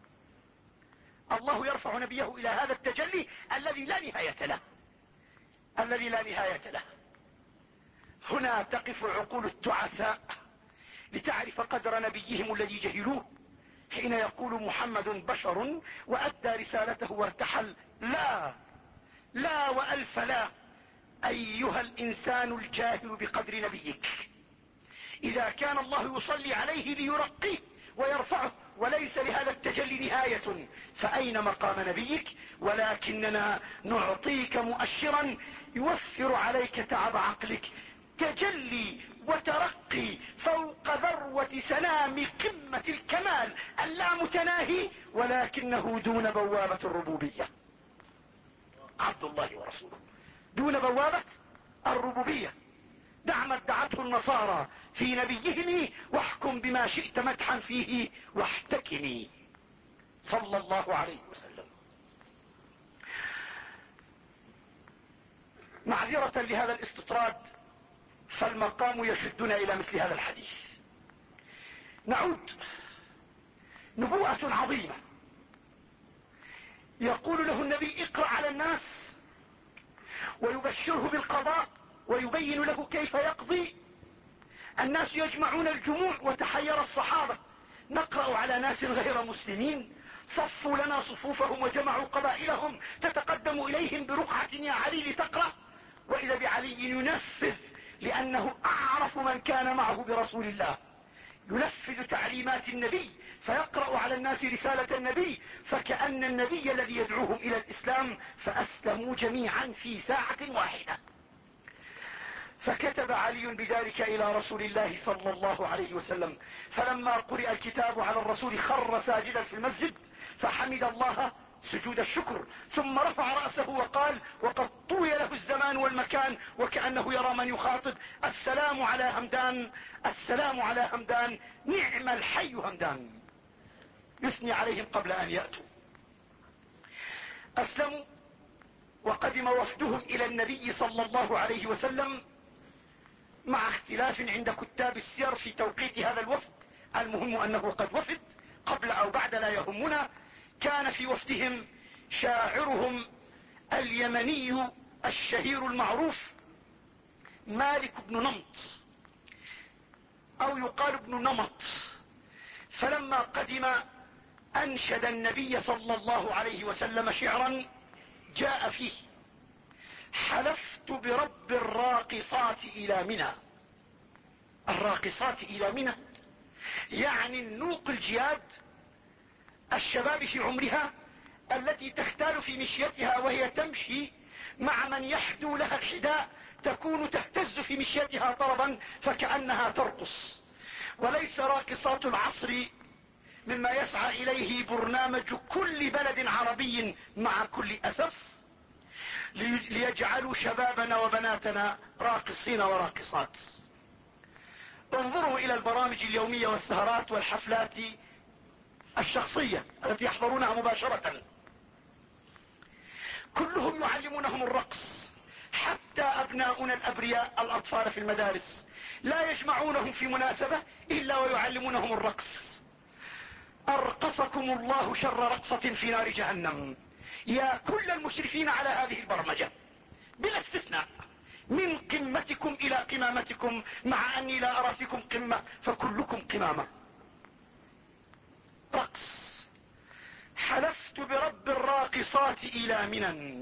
Speaker 2: الله يرفع نبيه إلى هذا التجلي الذي لا نهاية له، الذي لا نهاية له. هنا تقف عقول التعساء لتعرف قدر نبيهم الذي جهلوه حين يقول: محمد بشر وأدى رسالته وارتحل. لا، لا وألف لا، أيها الإنسان الجاهل بقدر نبيك. إذا كان الله يصلي عليه ليرقيه ويرفعه وليس لهذا التجلي نهاية، فأين مقام نبيك؟ ولكننا نعطيك مؤشرا يوفر عليك تعب عقلك، تجلي وترقي فوق ذروة سلام قمة الكمال اللامتناهي، ولكنه دون بوابة الربوبية. عبد الله ورسوله دون بوابة الربوبية. دع ما ادعته النصارى في نبيهم واحكم بما شئت مدحا فيه واحتكمي، صلى الله عليه وسلم. معذرة لهذا الاستطراد، فالمقام يشدنا إلى مثل هذا الحديث. نعود. نبوءة عظيمة، يقول له النبي: اقرأ على الناس، ويبشره بالقضاء ويبين له كيف يقضي. الناس يجمعون الجموع، وتحير الصحابة: نقرأ على ناس غير مسلمين؟ صفوا لنا صفوفهم وجمعوا قبائلهم، تتقدم إليهم برقعة يا علي لتقرأ؟ وإذا بعلي ينفذ، لأنه أعرف من كان معه برسول الله، ينفذ تعليمات النبي فيقرأ على الناس رسالة النبي، فكأن النبي الذي يدعوهم إلى الإسلام، فأسلموا جميعا في ساعة واحدة. فكتب علي بذلك إلى رسول الله صلى الله عليه وسلم، فلما قرئ الكتاب على الرسول خر ساجدا في المسجد فحمد الله سجود الشكر، ثم رفع رأسه وقال، وقد طوي له الزمان والمكان وكأنه يرى من يخاطب: السلام على همدان، السلام على همدان، نعم الحي همدان. يثني عليهم قبل أن يأتوا. أسلموا، وقدم وفدهم إلى النبي صلى الله عليه وسلم، مع اختلاف عند كتاب السير في توقيت هذا الوفد. المهم أنه قد وفد، قبل أو بعد لا يهمنا. كان في وفدهم شاعرهم اليمني الشهير المعروف مالك بن نمط، أو يقال ابن نمط. فلما قدم أنشد النبي صلى الله عليه وسلم شعرا جاء فيه: حلفت برب الراقصات الى منى. الراقصات الى منى يعني النوق الجياد، الشباب في عمرها التي تختال في مشيتها وهي تمشي مع من يحدو لها الحداء، تكون تهتز في مشيتها طربا فكأنها ترقص. وليس راقصات العصر مما يسعى اليه برنامج كل بلد عربي مع كل اسف ليجعلوا شبابنا وبناتنا راقصين وراقصات. انظروا الى البرامج اليومية والسهرات والحفلات الشخصية التي يحضرونها مباشرة، كلهم يعلمونهم الرقص. حتى ابناؤنا الابرياء الاطفال في المدارس لا يجمعونهم في مناسبة الا ويعلمونهم الرقص. ارقصكم الله شر رقصة في نار جهنم. يا كل المشرفين على هذه البرمجة بلا استثناء، من قمتكم الى قمامتكم، مع اني لا ارى فيكم قمة فكلكم قمامة. رقص. حلفت برب الراقصات الى منى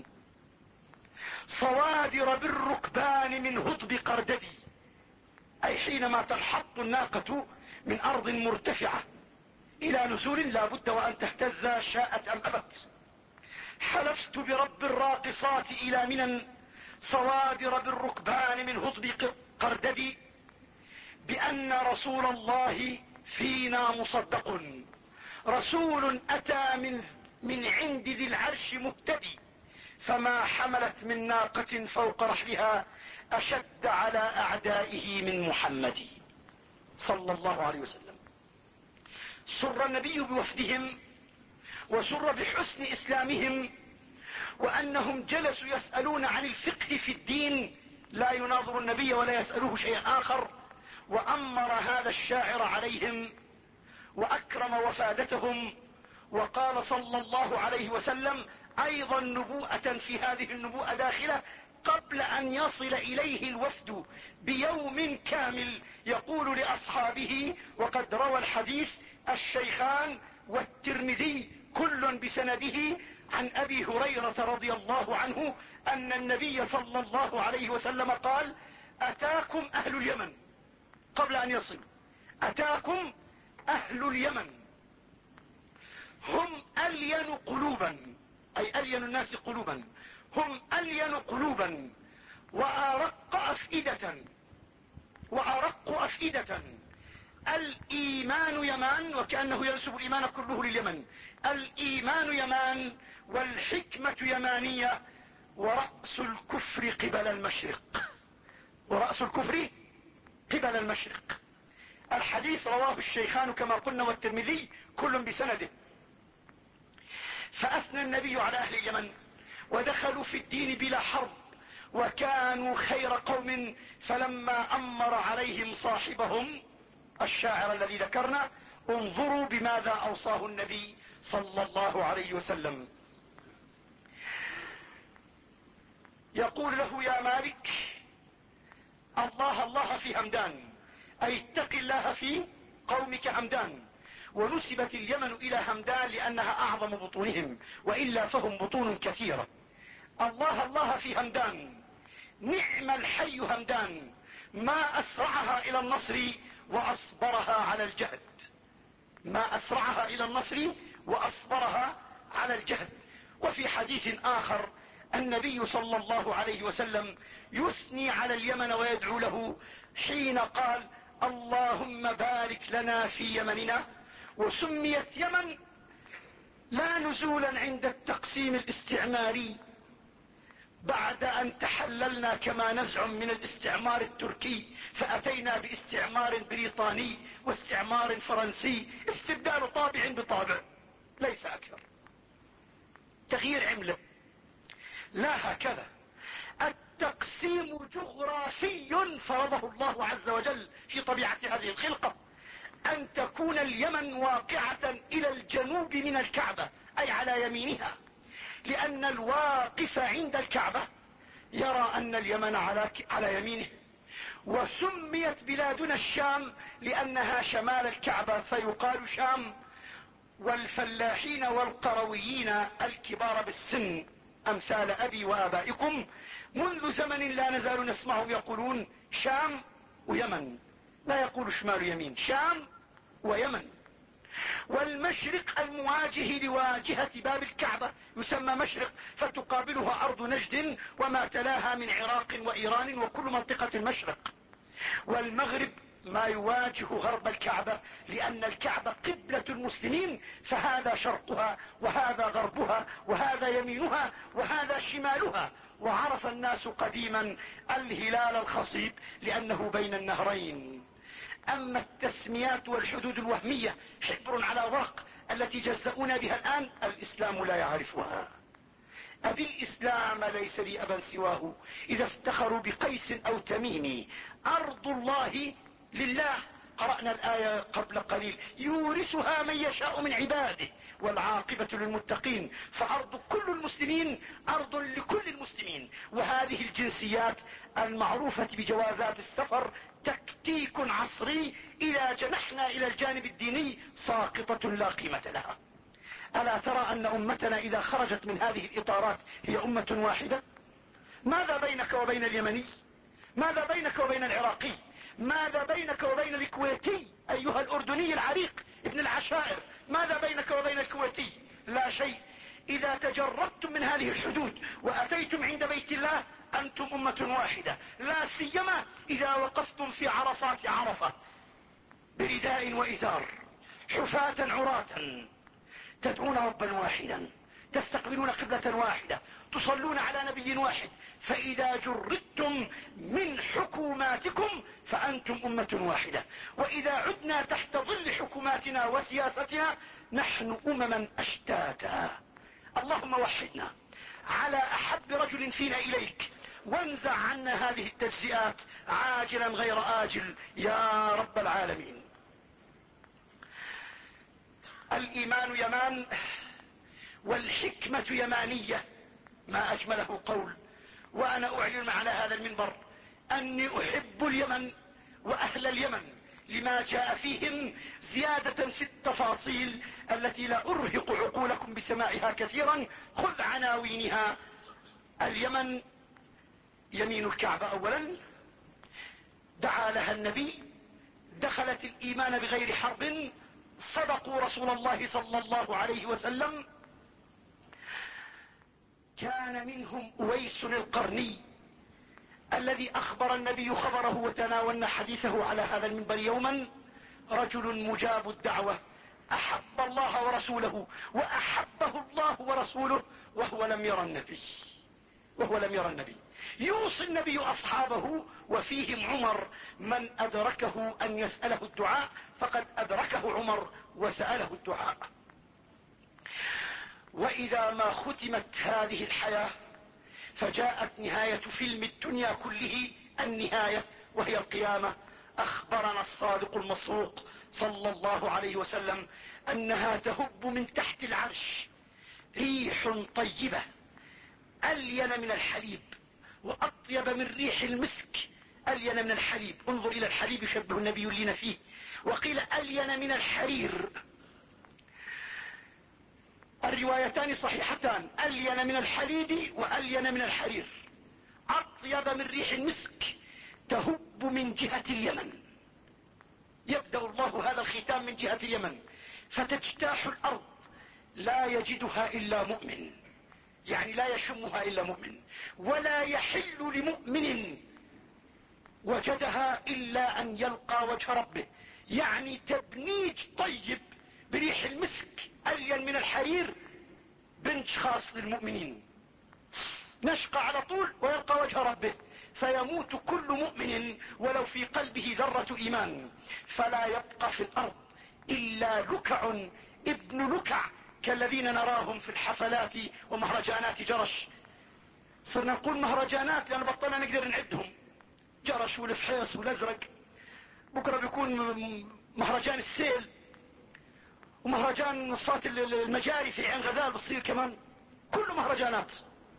Speaker 2: صوادر بالركبان من هضب قرددي، اي حينما تنحط الناقة من ارض مرتفعة الى نزول لا بد وان تهتز شاءت ام ابت. حلفت برب الراقصات الى منى صوادر بالركبان من هضب قرددي بان رسول الله فينا مصدق، رسول اتى من, من عند ذي العرش مهتدي، فما حملت من ناقة فوق رحلها اشد على اعدائه من محمد صلى الله عليه وسلم. سر النبي بوفدهم وسر بحسن اسلامهم، وانهم جلسوا يسألون عن الفقه في الدين، لا يناظر النبي ولا يسألوه شيء اخر، وامر هذا الشاعر عليهم واكرم وفادتهم، وقال صلى الله عليه وسلم ايضا نبوءة في هذه النبوءة داخلة قبل ان يصل اليه الوفد بيوم كامل، يقول لاصحابه، وقد روى الحديث الشيخان والترمذي كل بسنده عن ابي هريرة رضي الله عنه ان النبي صلى الله عليه وسلم قال اتاكم اهل اليمن، قبل ان يصلوا اتاكم اهل اليمن هم الين قلوبا، اي الين الناس قلوبا، هم الين قلوبا وارق افئدة، وارق افئدة. الايمان يمان، وكأنه ينسب الايمان كله لليمن. الايمان يمان والحكمة يمانية، ورأس الكفر قبل المشرق، ورأس الكفر قبل المشرق. الحديث رواه الشيخان كما قلنا والترمذي كل بسنده. فاثنى النبي على اهل اليمن ودخلوا في الدين بلا حرب، وكانوا خير قوم، فلما امر عليهم صاحبهم الشاعر الذي ذكرنا، انظروا بماذا اوصاه النبي صلى الله عليه وسلم. يقول له يا مالك الله الله في همدان، اي اتق الله في قومك همدان. ونسبت اليمن الى همدان لانها اعظم بطونهم، والا فهم بطون كثيرة. الله الله في همدان، نعم الحي همدان، ما اسرعها الى النصر واصبرها على الجهد، ما اسرعها الى النصر واصبرها على الجهد. وفي حديث اخر النبي صلى الله عليه وسلم يثني على اليمن ويدعو له حين قال اللهم بارك لنا في يمننا. وسميت يمن لا نزولا عند التقسيم الاستعماري بعد ان تحللنا كما نزعم من الاستعمار التركي، فاتينا باستعمار بريطاني واستعمار فرنسي، استبدال طابع بطابع ليس اكثر، تغيير عملة. لا، هكذا التقسيم جغرافي فرضه الله عز وجل في طبيعة هذه الخلقة، ان تكون اليمن واقعة الى الجنوب من الكعبة، اي على يمينها، لان الواقف عند الكعبة يرى ان اليمن على, على يمينه. وسميت بلادنا الشام لانها شمال الكعبة فيقال شام. والفلاحين والقرويين الكبار بالسن امثال ابي وابائكم منذ زمن لا نزال نسمعهم يقولون شام ويمن، لا يقول شمال يمين، شام ويمن. والمشرق المواجه لواجهة باب الكعبة يسمى مشرق، فتقابلها ارض نجد وما تلاها من عراق وايران وكل منطقة المشرق. والمغرب ما يواجه غرب الكعبة، لان الكعبة قبلة المسلمين، فهذا شرقها وهذا غربها وهذا يمينها وهذا شمالها. وعرف الناس قديما الهلال الخصيب لانه بين النهرين. اما التسميات والحدود الوهمية حبر على ورق التي جزؤونا بها الان، الاسلام لا يعرفها. ابي الاسلام ليس لي ابا سواه، اذا افتخروا بقيس او تميم. ارض الله لله، قرأنا الآية قبل قليل، يورثها من يشاء من عباده والعاقبة للمتقين. فارض كل المسلمين ارض لكل المسلمين. وهذه الجنسيات المعروفة بجوازات السفر تكتيك عصري اذا جنحنا الى الجانب الديني ساقطة لا قيمة لها. الا ترى ان امتنا اذا خرجت من هذه الاطارات هي امة واحدة؟ ماذا بينك وبين اليمني؟ ماذا بينك وبين العراقي؟ ماذا بينك وبين الكويتي ايها الاردني العريق ابن العشائر؟ ماذا بينك وبين الكويتي؟ لا شيء. اذا تجردتم من هذه الحدود واتيتم عند بيت الله انتم امة واحدة، لا سيما اذا وقفتم في عرصات عرفة برداء وازار حفاة عراة، تدعون ربا واحدا، تستقبلون قبلة واحدة، تصلون على نبي واحد. فاذا جردتم من حكوماتكم فانتم امة واحدة. واذا عدنا تحت ظل حكوماتنا وسياستنا نحن امما اشتاتا. اللهم وحدنا على احب رجل فينا اليك، وانزع عنا هذه التجزئات عاجلا غير آجل يا رب العالمين. الايمان يمان والحكمة يمانية، ما اجمله قول. وانا اعلن على هذا المنبر اني احب اليمن واهل اليمن لما جاء فيهم زيادة في التفاصيل التي لا ارهق عقولكم بسماعها كثيرا. خذ عناوينها: اليمن يمين الكعبة اولا، دعا لها النبي، دخلت الايمان بغير حرب، صدقوا رسول الله صلى الله عليه وسلم، كان منهم اويس القرني الذي اخبر النبي خبره وتناولنا حديثه على هذا المنبر يوما. رجل مجاب الدعوة احب الله ورسوله واحبه الله ورسوله وهو لم يرى النبي وهو لم يرى النبي يوصي النبي اصحابه وفيهم عمر من ادركه ان يسأله الدعاء فقد ادركه عمر وسأله الدعاء. واذا ما ختمت هذه الحياة فجاءت نهاية فيلم الدنيا كله، النهاية وهي القيامة. اخبرنا الصادق المصدوق صلى الله عليه وسلم انها تهب من تحت العرش ريح طيبة الين من الحليب واطيب من ريح المسك، الين من الحليب. انظر الى الحليب يشبه النبي لنا فيه. وقيل الين من الحرير، الروايتان صحيحتان، الين من الحليب والين من الحرير. اطيب من ريح المسك تهب من جهة اليمن. يبدأ الله هذا الختام من جهة اليمن فتجتاح الارض، لا يجدها الا مؤمن، يعني لا يشمها الا مؤمن، ولا يحل لمؤمن وجدها الا ان يلقى وجه ربه. يعني تبنيج طيب بريح المسك الين من الحرير، بنج خاص للمؤمنين، نشقى على طول ويلقى وجه ربه. فيموت كل مؤمن ولو في قلبه ذرة ايمان، فلا يبقى في الارض الا لكع ابن لكع كالذين نراهم في الحفلات ومهرجانات جرش. صرنا نقول مهرجانات لان بطلنا نقدر نعدهم، جرش والفحيص والازرق، بكرة بيكون مهرجان السيل ومهرجان صوت المجاري في عين غزال بتصير كمان، كله مهرجانات.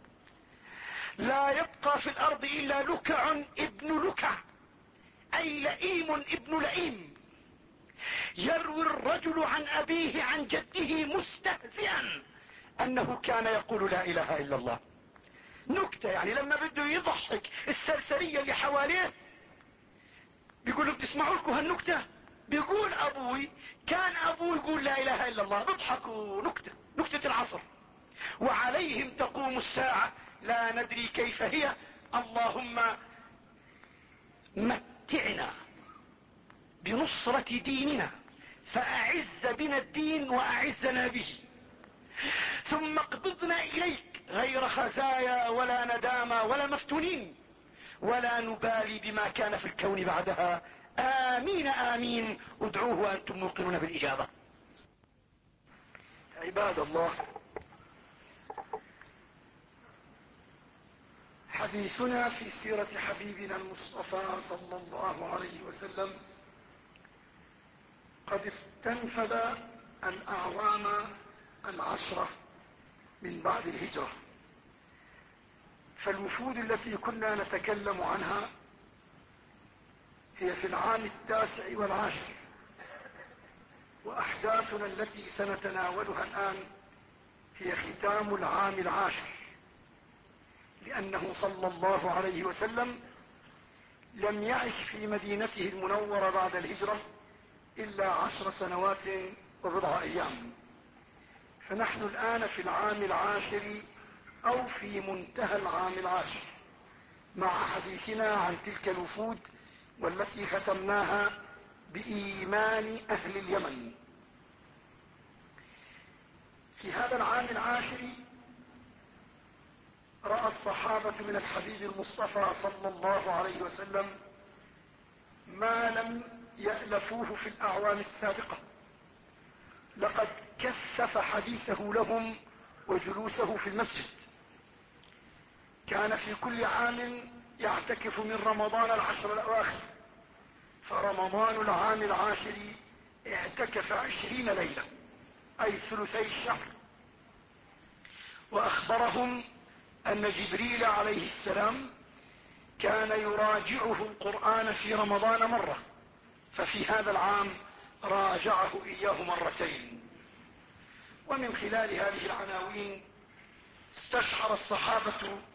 Speaker 2: لا يبقى في الارض الا لكع ابن لكع، اي لئيم ابن لئيم. يروي الرجل عن ابيه عن جده مستهزئا انه كان يقول لا اله الا الله. نكتة، يعني لما بده يضحك السرسرية اللي حواليه بيقولوا بتسمعوا لكم هالنكتة؟ بيقول ابوي كان ابوي يقول لا اله الا الله، بيضحكوا نكتة، نكتة العصر. وعليهم تقوم الساعة لا ندري كيف هي، اللهم متعنا بنصرة ديننا فأعز بنا الدين وأعزنا به، ثم اقبضنا إليك غير خزايا ولا ندامة ولا مفتونين، ولا نبالي بما كان في الكون بعدها. آمين آمين. ادعوه وأنتم موقنون بالإجابة.
Speaker 3: عباد الله، حديثنا في سيرة حبيبنا المصطفى صلى الله عليه وسلم قد استنفذ الأعوام العشرة من بعد الهجرة، فالوفود التي كنا نتكلم عنها هي في العام التاسع والعاشر، وأحداثنا التي سنتناولها الآن هي ختام العام العاشر، لأنه صلى الله عليه وسلم لم يعش في مدينته المنورة بعد الهجرة إلا عشر سنوات وبضع أيام، فنحن الآن في العام العاشر أو في منتهى العام العاشر مع حديثنا عن تلك الوفود والتي ختمناها بإيمان أهل اليمن. في هذا العام العاشر رأى الصحابة من الحبيب المصطفى صلى الله عليه وسلم ما لم يألفوه في الأعوام السابقة، لقد كثف حديثه لهم وجلوسه في المسجد. كان في كل عام يعتكف من رمضان العشر الأواخر، فرمضان العام العاشر اعتكف عشرين ليلة أي ثلثي الشهر. وأخبرهم أن جبريل عليه السلام كان يراجعه القرآن في رمضان مرة، ففي هذا العام راجعه إياه مرتين. ومن خلال هذه العناوين استشعر الصحابة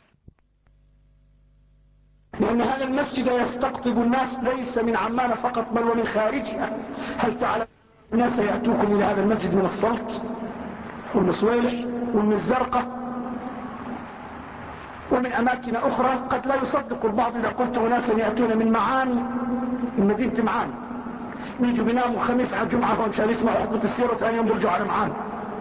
Speaker 1: لأن هذا المسجد يستقطب الناس ليس من عمان فقط بل ومن خارجها. هل تعلم الناس يأتوكم إلى هذا المسجد من السلط ومن صويلح ومن الزرقة ومن أماكن أخرى؟ قد لا يصدق البعض إذا قلت أناسا يأتون من معاني، من مدينة معاني، يجوا بيناموا خميس على الجمعة ومشان يسمعوا خطبة السيرة وثاني يوم يرجعوا على معاني.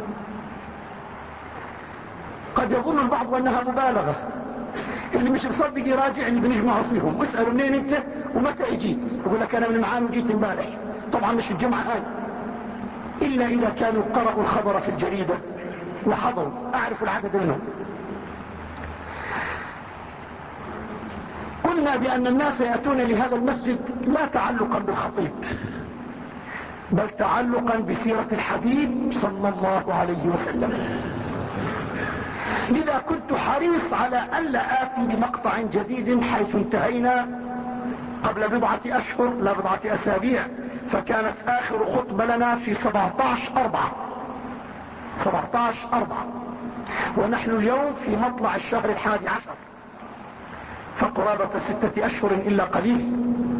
Speaker 1: قد يظن البعض أنها مبالغة، اللي مش مصدق يراجع اللي بنجمعوا فيهم واسألوا منين انت ومتى اجيت، يقول لك انا من معاني وجيت امبارح. طبعا مش الجمعة هاي، الا اذا كانوا قرأوا الخبر في الجريدة وحضروا، اعرفوا العدد منهم. قلنا بان الناس يأتون لهذا المسجد لا تعلقا بالخطيب بل تعلقا بسيرة الحبيب صلى الله عليه وسلم. لذا كنت حريص على ألا آتي بمقطع جديد حيث انتهينا قبل بضعة أشهر لا بضعة أسابيع، فكانت آخر خطبة لنا في سبعة عشر أربعة سبعة عشر أربعة ونحن اليوم في مطلع الشهر الحادي عشر، فقرابة ستة أشهر إلا قليل.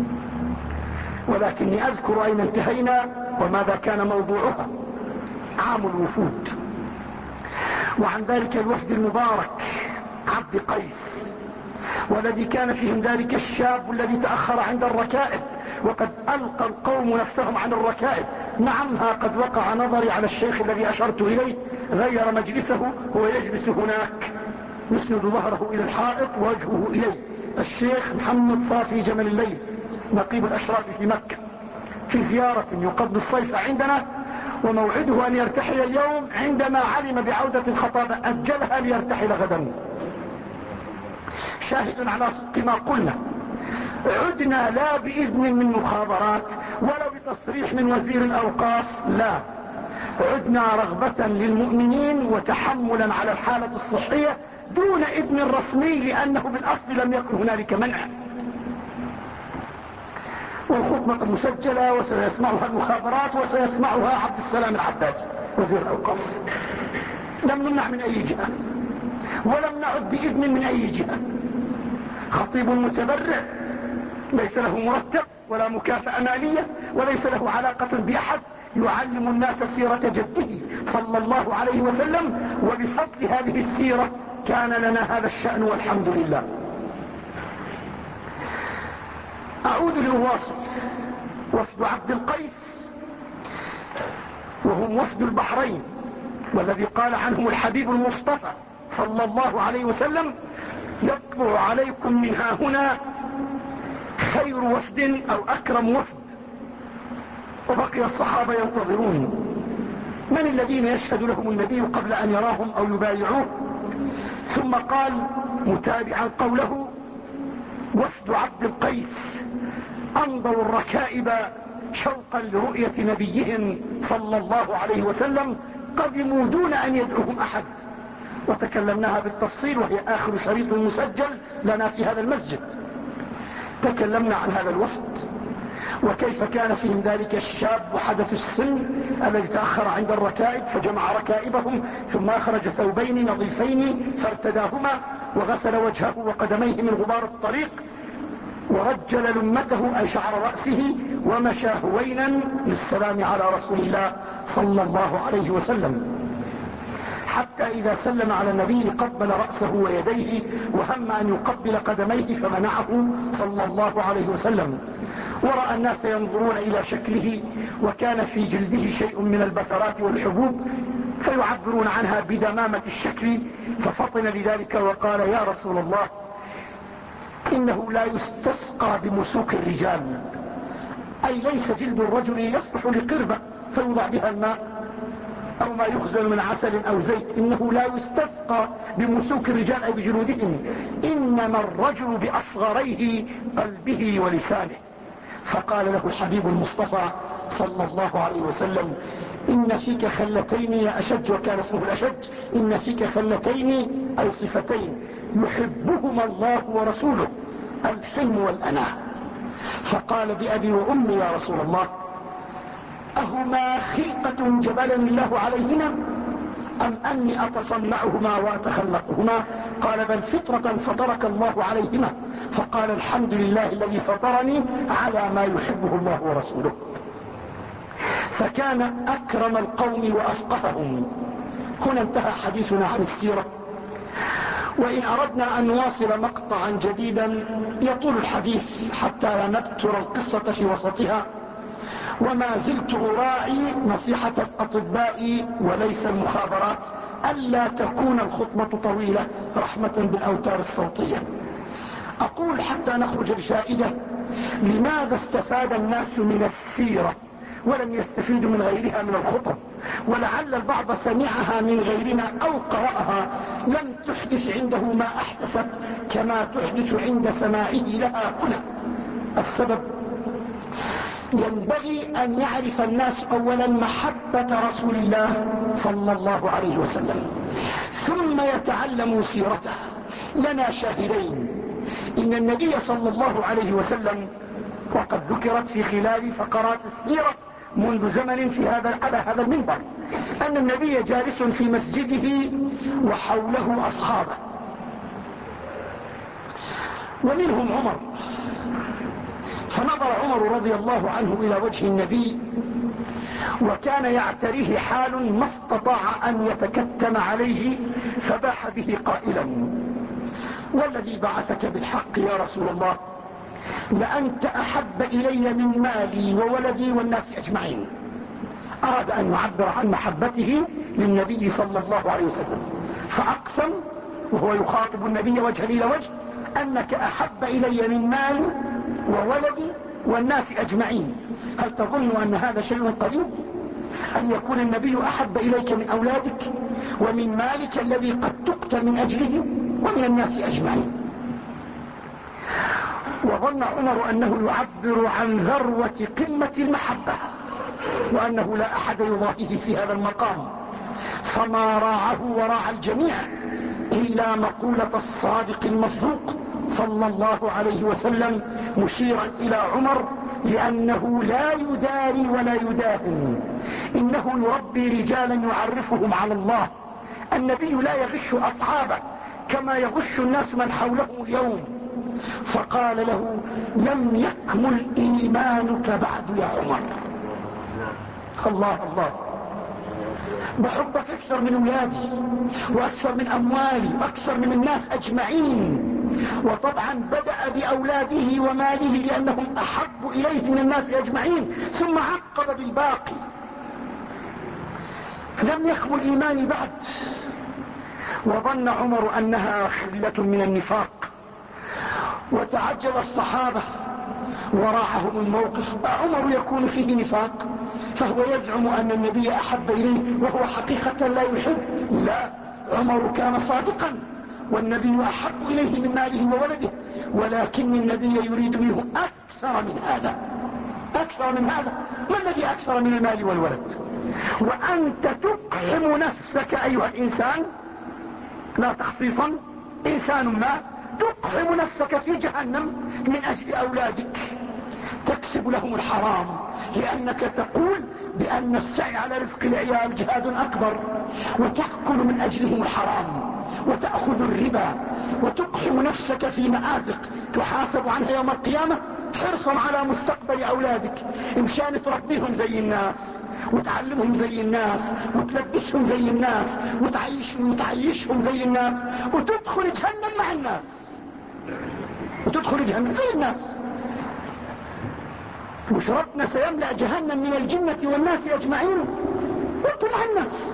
Speaker 1: ولكني أذكر أين انتهينا وماذا كان موضوعها. عام الوفود، وعن ذلك الوفد المبارك عبد قيس، والذي كان فيهم ذلك الشاب الذي تأخر عند الركائب، وقد ألقى القوم نفسهم عن الركائب. نعم، ها قد وقع نظري على الشيخ الذي أشرت إليه، غير مجلسه، هو يجلس هناك يسند ظهره إلى الحائط ووجهه إليه، الشيخ محمد صافي جمل الليل نقيب الأشراف في مكة، في زيارة يقضي الصيف عندنا، وموعده أن يرتحل اليوم. عندما علم بعودة الخطابة أجلها ليرتحل غدا. شاهد على صدق ما قلنا، عدنا لا بإذن من مخابرات ولا بتصريح من وزير الأوقاف، لا، عدنا رغبة للمؤمنين وتحملا على الحالة الصحية دون إذن رسمي، لأنه بالأصل لم يكن هنالك منع. والخطبة مسجلة وسيسمعها المخابرات وسيسمعها عبد السلام العبادي وزير الأوقاف، لم نمنع من أي جهة.
Speaker 2: ولم نعد بإذن من أي جهة. خطيب متبرع ليس له مرتب ولا مكافأة مالية وليس له علاقة بأحد، يعلم الناس سيرة جده صلى الله عليه وسلم، وبفضل هذه السيرة كان لنا هذا الشأن والحمد لله. أعود لأواصل. وفد عبد القيس وهم وفد البحرين، والذي قال عنهم الحبيب المصطفى صلى الله عليه وسلم: يطلع عليكم من ها هنا خير وفد أو أكرم وفد. وبقي الصحابة ينتظرون من الذين يشهد لهم النبي قبل أن يراهم أو يبايعوه. ثم قال متابعا قوله: وفد عبد القيس أمضوا الركائب شوقا لرؤية نبيهم صلى الله عليه وسلم، قدموا دون أن يدعوهم أحد. وتكلمناها بالتفصيل وهي آخر شريط مسجل لنا في هذا المسجد. تكلمنا عن هذا الوفد وكيف كان فيهم ذلك الشاب حدث السن الذي تأخر عند الركائب فجمع ركائبهم، ثم أخرج ثوبين نظيفين فارتداهما وغسل وجهه وقدميه من غبار الطريق، ورجل لمته أي شعر رأسه، ومشى هوينا للسلام على رسول الله صلى الله عليه وسلم، حتى إذا سلم على النبي قبل رأسه ويديه وهم أن يقبل قدميه فمنعه صلى الله عليه وسلم. ورأى الناس ينظرون إلى شكله وكان في جلده شيء من البثرات والحبوب فيعبرون عنها بدمامة الشكل، ففطن لذلك وقال: يا رسول الله، إنه لا يستسقى بمسوق الرجال، أي ليس جلد الرجل يصلح لقربة فيوضع بها الماء أو ما يخزن من عسل أو زيت، إنه لا يستسقى بمسوك الرجال أي بجلودهم، إنما الرجل بأصغريه قلبه ولسانه. فقال له الحبيب المصطفى صلى الله عليه وسلم: إن فيك خلتين يا أشج، وكان اسمه الأشج، إن فيك خلتين أي صفتين يحبهما الله ورسوله، الحلم والأناة. فقال: بأبي وأمي يا رسول الله، أهما خلقة جبلني الله عليهما أم أني أتصنعهما وأتخلقهما؟ قال: بل فطرة فطرك الله عليهما. فقال: الحمد لله الذي فطرني على ما يحبه الله ورسوله. فكان أكرم القوم وأفقههم. هنا انتهى حديثنا عن السيرة، وإن أردنا أن نواصل مقطعا جديدا يطول الحديث حتى لا نبتر القصة في وسطها، وما زلت أراعي نصيحة الأطباء وليس المخابرات ألا تكون الخطبة طويلة رحمة بالأوتار الصوتية. أقول حتى نخرج بفائدة: لماذا استفاد الناس من السيرة ولم يستفيدوا من غيرها من الخطب؟ ولعل البعض سمعها من غيرنا أو قرأها لم تحدث عنده ما أحدثت كما تحدث عند سماعه لها هنا. السبب: ينبغي أن يعرف الناس أولا محبة رسول الله صلى الله عليه وسلم، ثم يتعلموا سيرته. لنا شاهدين: إن النبي صلى الله عليه وسلم، وقد ذكرت في خلال فقرات السيرة منذ زمن في هذا على هذا المنبر، أن النبي جالس في مسجده وحوله أصحابه، ومنهم عمر. فنظر عمر رضي الله عنه إلى وجه النبي وكان يعتريه حال ما استطاع أن يتكتم عليه، فباح به قائلا: والذي بعثك بالحق يا رسول الله، لأنت أحب إلي من مالي وولدي والناس أجمعين. أراد أن يعبر عن محبته للنبي صلى الله عليه وسلم، فأقسم وهو يخاطب النبي وجها إلى وجه: أنك أحب إلي من مالي وولدي والناس أجمعين. هل تظن أن هذا شيء قريب؟ أن يكون النبي أحب إليك من أولادك ومن مالك الذي قد تقتل من أجله ومن الناس أجمعين. وظن عمر أنه يعبر عن ذروة قمة المحبة، وأنه لا أحد يضاهيه في هذا المقام، فما راعه وراع الجميع إلا مقولة الصادق المصدوق صلى الله عليه وسلم، مشيرا إلى عمر لأنه لا يداري ولا يداهن، إنه يربي رجالا يعرفهم على الله. النبي لا يغش أصحابه
Speaker 1: كما يغش الناس من حوله اليوم، فقال له: لم يكمل إيمانك بعد يا عمر. الله الله، بحبك أكثر من أولادي وأكثر من أموالي وأكثر من الناس أجمعين. وطبعا بدأ بأولاده وماله لأنهم أحب إليه من الناس أجمعين، ثم عقب بالباقي. لم يكمل إيماني بعد. وظن عمر أنها خلة من النفاق، وتعجب الصحابة وراعهم الموقف. عمر يكون فيه نفاق فهو يزعم أن النبي أحب إليه وهو حقيقة لا يحب؟ لا، عمر كان صادقا والنبي أحب إليه من ماله وولده، ولكن النبي يريد منه أكثر من هذا. أكثر من هذا؟ ما الذي أكثر من المال والولد؟ وأنت تقحم نفسك أيها الإنسان، لا تخصيصا، إنسان ما تقحم نفسك في جهنم من أجل أولادك، تكسب لهم الحرام لأنك تقول بأن السعي على رزق العيال جهاد أكبر، وتأكل من أجلهم الحرام وتأخذ الربا، وتقحم نفسك في مآزق تحاسب عنها يوم القيامة حرصا على مستقبل أولادك، إمشان تربيهم زي الناس وتعلمهم زي الناس وتلبسهم زي الناس وتعيشهم وتعيشهم زي الناس، وتدخل جهنم مع الناس، وتدخل جهنم زي الناس. وشرطنا سيملأ جهنم من الجنة والناس أجمعين وانتم مع الناس.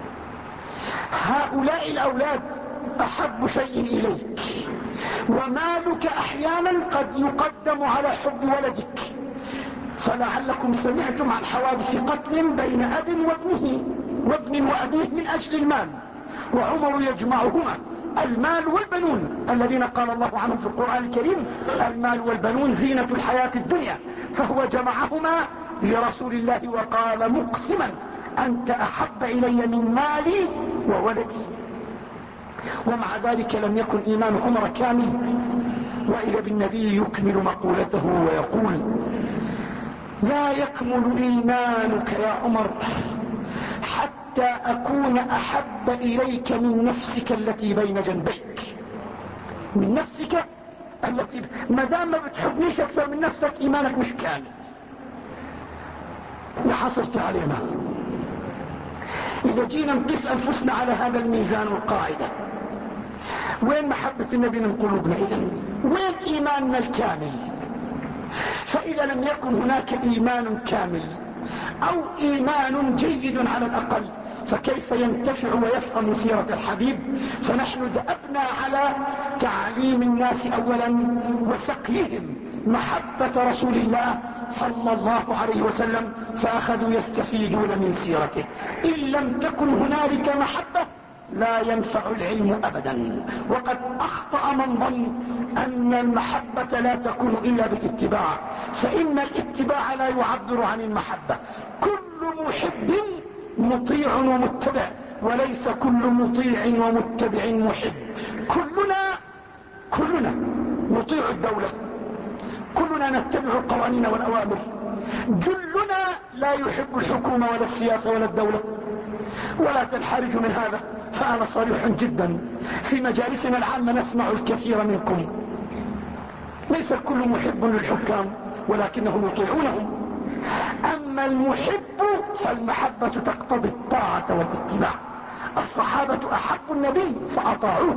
Speaker 1: هؤلاء الأولاد أحب شيء إليك، ومالك أحيانا قد يقدم على حب ولدك. فلعلكم سمعتم عن حوادث قتل بين أب وابنه وابن وأبيه من أجل المال، وعمر يجمعهما، المال والبنون الذين قال الله عنهم في القرآن الكريم: المال والبنون زينة الحياة الدنيا، فهو جمعهما لرسول الله وقال مقسما: أنت أحب إلي من مالي وولدي. ومع ذلك لم يكن إيمان عمر كامل، وإذا بالنبي يكمل مقولته ويقول: لا يكمل إيمانك يا عمر حتى أكون أحب إليك من نفسك التي بين جنبيك. من نفسك التي ما دام ما بتحبنيش أكثر من نفسك إيمانك مش كامل. وحصلت علينا إذا جينا نقيس أنفسنا على هذا الميزان والقاعدة، وين محبة النبي من قلوبنا؟ إذن وين إيماننا الكامل؟ فإذا لم يكن هناك إيمان كامل أو إيمان جيد على الأقل، فكيف ينتفع ويفهم سيرة الحبيب؟ فنحن دأبنا على تعليم الناس أولا وسقيهم محبة رسول الله صلى الله عليه وسلم، فأخذوا يستفيدون من سيرته. إن لم تكن هنالك محبة لا ينفع العلم أبدا. وقد أخطأ من ظن أن المحبة لا تكون إلا بالاتباع، فإن الاتباع لا يعبر عن المحبة. كل محب مطيع ومتبع، وليس كل مطيع ومتبع محب. كلنا كلنا نطيع الدولة، كلنا نتبع القوانين والأوامر، جلنا لا يحب الحكومة ولا السياسة ولا الدولة. ولا تنحرج من هذا، فأنا صريح جدا، في مجالسنا العامة نسمع الكثير منكم. ليس الكل محب للحكام ولكنهم يطيعونهم. أما المحب فالمحبة تقتضي الطاعة والاتباع. الصحابة أحبوا النبي فأطاعوه،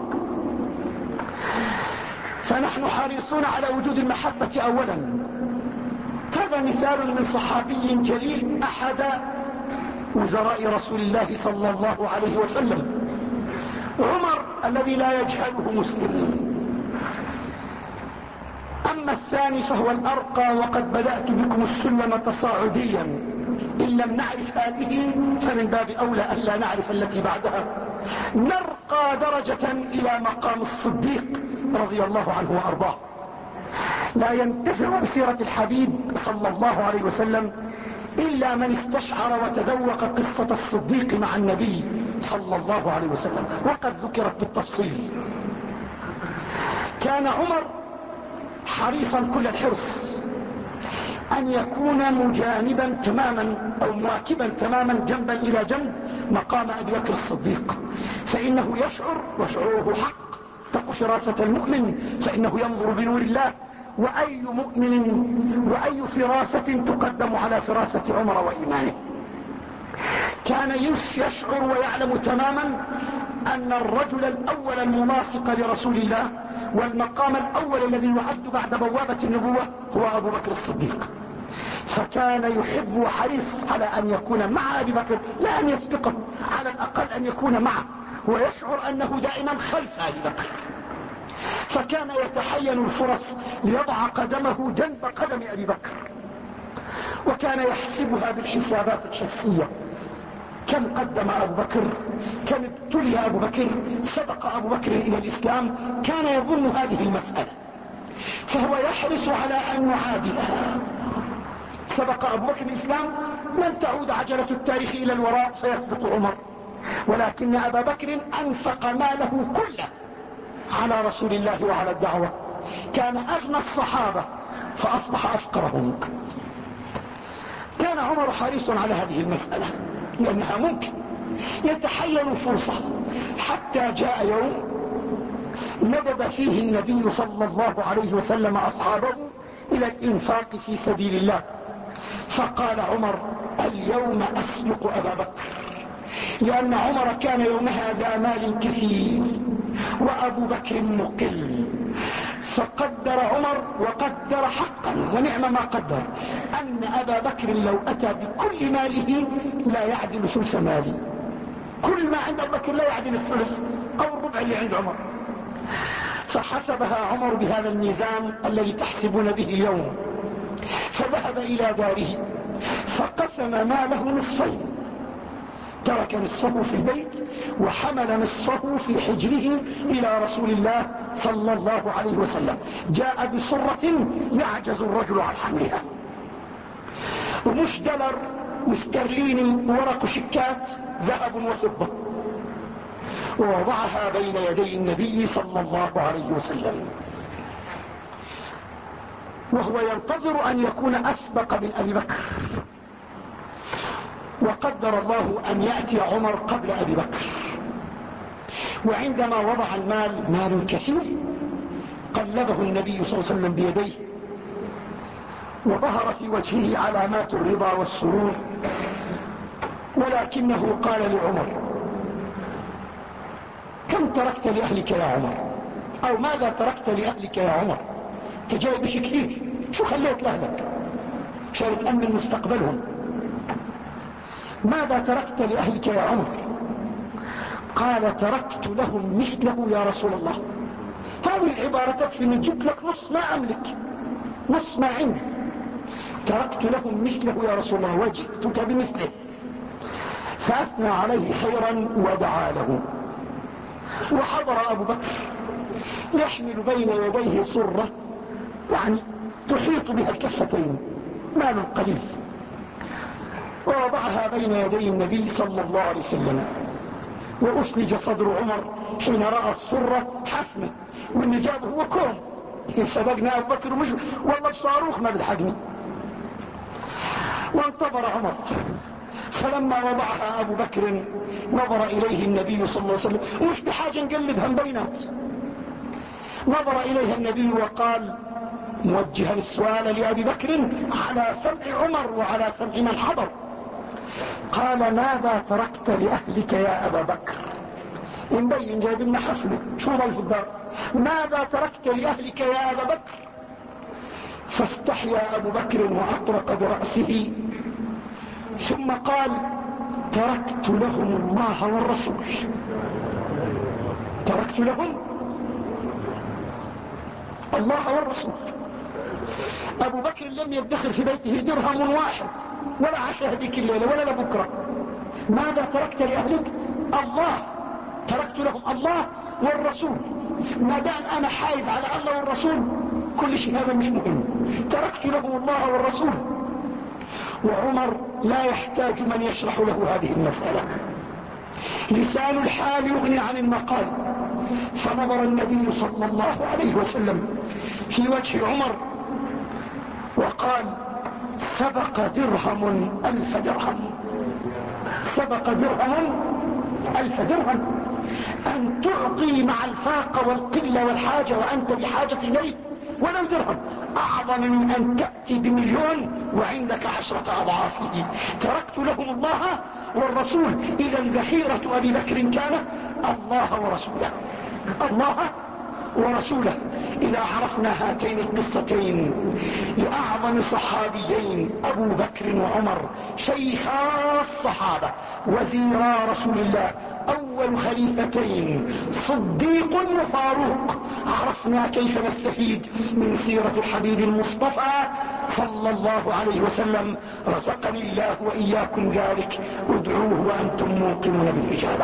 Speaker 1: فنحن حريصون على وجود المحبة أولا. هذا مثال من صحابي جليل أحد وزراء رسول الله صلى الله عليه وسلم، عمر الذي لا يجهله مسلم. أما الثاني فهو الأرقى، وقد بدأت بكم السلم تصاعديا، إن لم نعرف هذه فمن باب أولى أن لا نعرف التي بعدها. نرقى درجة إلى مقام الصديق رضي الله عنه وأرضاه. لا ينتفع بسيرة الحبيب صلى الله عليه وسلم إلا من استشعر وتذوق قصة الصديق مع النبي صلى الله عليه وسلم، وقد ذكرت بالتفصيل. كان عمر حريصا كل الحرص أن يكون مجانبا تماما أو مواكبا تماما جنبا إلى جنب مقام أبي بكر الصديق، فإنه يشعر وشعوره حق اتقوا فراسة المؤمن فإنه ينظر بنور الله. وأي مؤمن وأي فراسة تقدم على فراسة عمر وإيمانه. كان يشعر ويعلم تماما أن الرجل الأول الملاصق لرسول الله والمقام الأول الذي يعد بعد بوابة النبوة هو أبو بكر الصديق، فكان يحب وحريص على أن يكون مع أبي بكر، لا أن يسبقه، على الأقل أن يكون معه، ويشعر أنه دائما خلف أبي بكر، فكان يتحين الفرص ليضع قدمه جنب قدم أبي بكر، وكان يحسبها بالحسابات الحسية. كم قدم أبو بكر، كم ابتلي أبو بكر، سبق أبو بكر إلى الإسلام، كان يظن هذه المسألة، فهو يحرص على أن يعادلها. سبق أبو بكر الإسلام، لن تعود عجلة التاريخ إلى الوراء فيسبق عمر، ولكن أبا بكر أنفق ماله كله على رسول الله وعلى الدعوة، كان أغنى الصحابة فأصبح أفقرهم. كان عمر حريص على هذه المسألة لأنها ممكن يتحين فرصة، حتى جاء يوم ندب فيه النبي صلى الله عليه وسلم أصحابه إلى الإنفاق في سبيل الله، فقال عمر: اليوم أسبق أبا بكر، لأن عمر كان يومها ذا مال كثير وأبو بكر مقل. فقدر عمر وقدر حقا ونعم ما قدر أن أبا بكر لو أتى بكل ماله لا يعدل ثلث مالي، كل ما عند أبو بكر لا يعدل الثلث أو الربع اللي عند عمر. فحسبها عمر بهذا الميزان الذي تحسبون به اليوم، فذهب إلى داره فقسم ماله نصفين، ترك نصفه في البيت وحمل نصفه في حجره إلى رسول الله صلى الله عليه وسلم. جاء بصرة يعجز الرجل عن حملها، ومش دلر مسترلين ورق شكات ذهب وفضة، ووضعها بين يدي النبي صلى الله عليه وسلم، وهو ينتظر أن يكون أسبق من أبي بكر. وقدر الله أن يأتي عمر قبل أبي بكر، وعندما وضع المال، مال كثير، قلبه النبي صلى الله عليه وسلم بيديه، وظهر في وجهه علامات الرضا والسرور، ولكنه قال لعمر: كم تركت لأهلك يا عمر؟ أو ماذا تركت لأهلك يا عمر؟ تجاي بشي كثير، شو خليت لأهلك عشان تأمن مستقبلهم؟ ماذا تركت لأهلك يا عمر؟ قال: تركت لهم مثله يا رسول الله. هذه العبارة تكفي ان جبت لك نص ما أملك، نص ما عندي. تركت لهم مثله يا رسول الله وجدتك بمثله. فأثنى عليه خيرا ودعا له. وحضر أبو بكر يحمل بين يديه صرة يعني تحيط بها الكفتين، مال قليل، ووضعها بين يدي النبي صلى الله عليه وسلم. وأسلج صدر عمر حين رأى الصرة حفنة، واللي جابه هو كوم، سبقنا أبو بكر ومش والله بصاروخ ما بالحجم. وانتظر عمر، فلما وضعها أبو بكر نظر إليه النبي صلى الله عليه وسلم، ومش بحاجة نقلبها بينات، نظر إليها النبي وقال موجها السؤال لأبي بكر على سمع عمر وعلى سمع من حضر، قال: ماذا تركت لأهلك يا أبا بكر؟ ينبين جايب لنا حفله، شو ضل في الدار؟ ماذا تركت لأهلك يا أبا بكر؟ فاستحيا أبو بكر وأطرق برأسه، ثم قال: تركت لهم الله والرسول. تركت لهم الله والرسول. أبو بكر لم يدخر في بيته درهم واحد ولا عشاء هذيك الليلة ولا لبكرة. ماذا تركت لأهلك؟ الله. تركت لهم الله والرسول. ما دام أنا حائز على الله والرسول كل شيء هذا مش مهم. تركت لهم الله والرسول. وعمر لا يحتاج من يشرح له هذه المسألة، لسان الحال يغني عن المقال. فنظر النبي صلى الله عليه وسلم في وجه عمر وقال: سبق درهم ألف درهم. سبق درهم ألف درهم. أن تعطي مع الفاقة والقلة والحاجة وأنت بحاجة إليه ولو درهم أعظم من أن تأتي بمليون وعندك عشرة أضعافه. تركت لهم الله والرسول. إذا ذخيرة أبي بكر كان الله ورسوله، الله ورسوله. إذا عرفنا هاتين القصتين لأعظم صحابيين أبو بكر وعمر شيخا الصحابة وزيرا رسول الله أول خليفتين صديق وفاروق، عرفنا كيف نستفيد من سيرة الحبيب المصطفى صلى الله عليه وسلم. رزقني الله وإياكم ذلك. ادعوه وأنتم موقنون بالإجابة.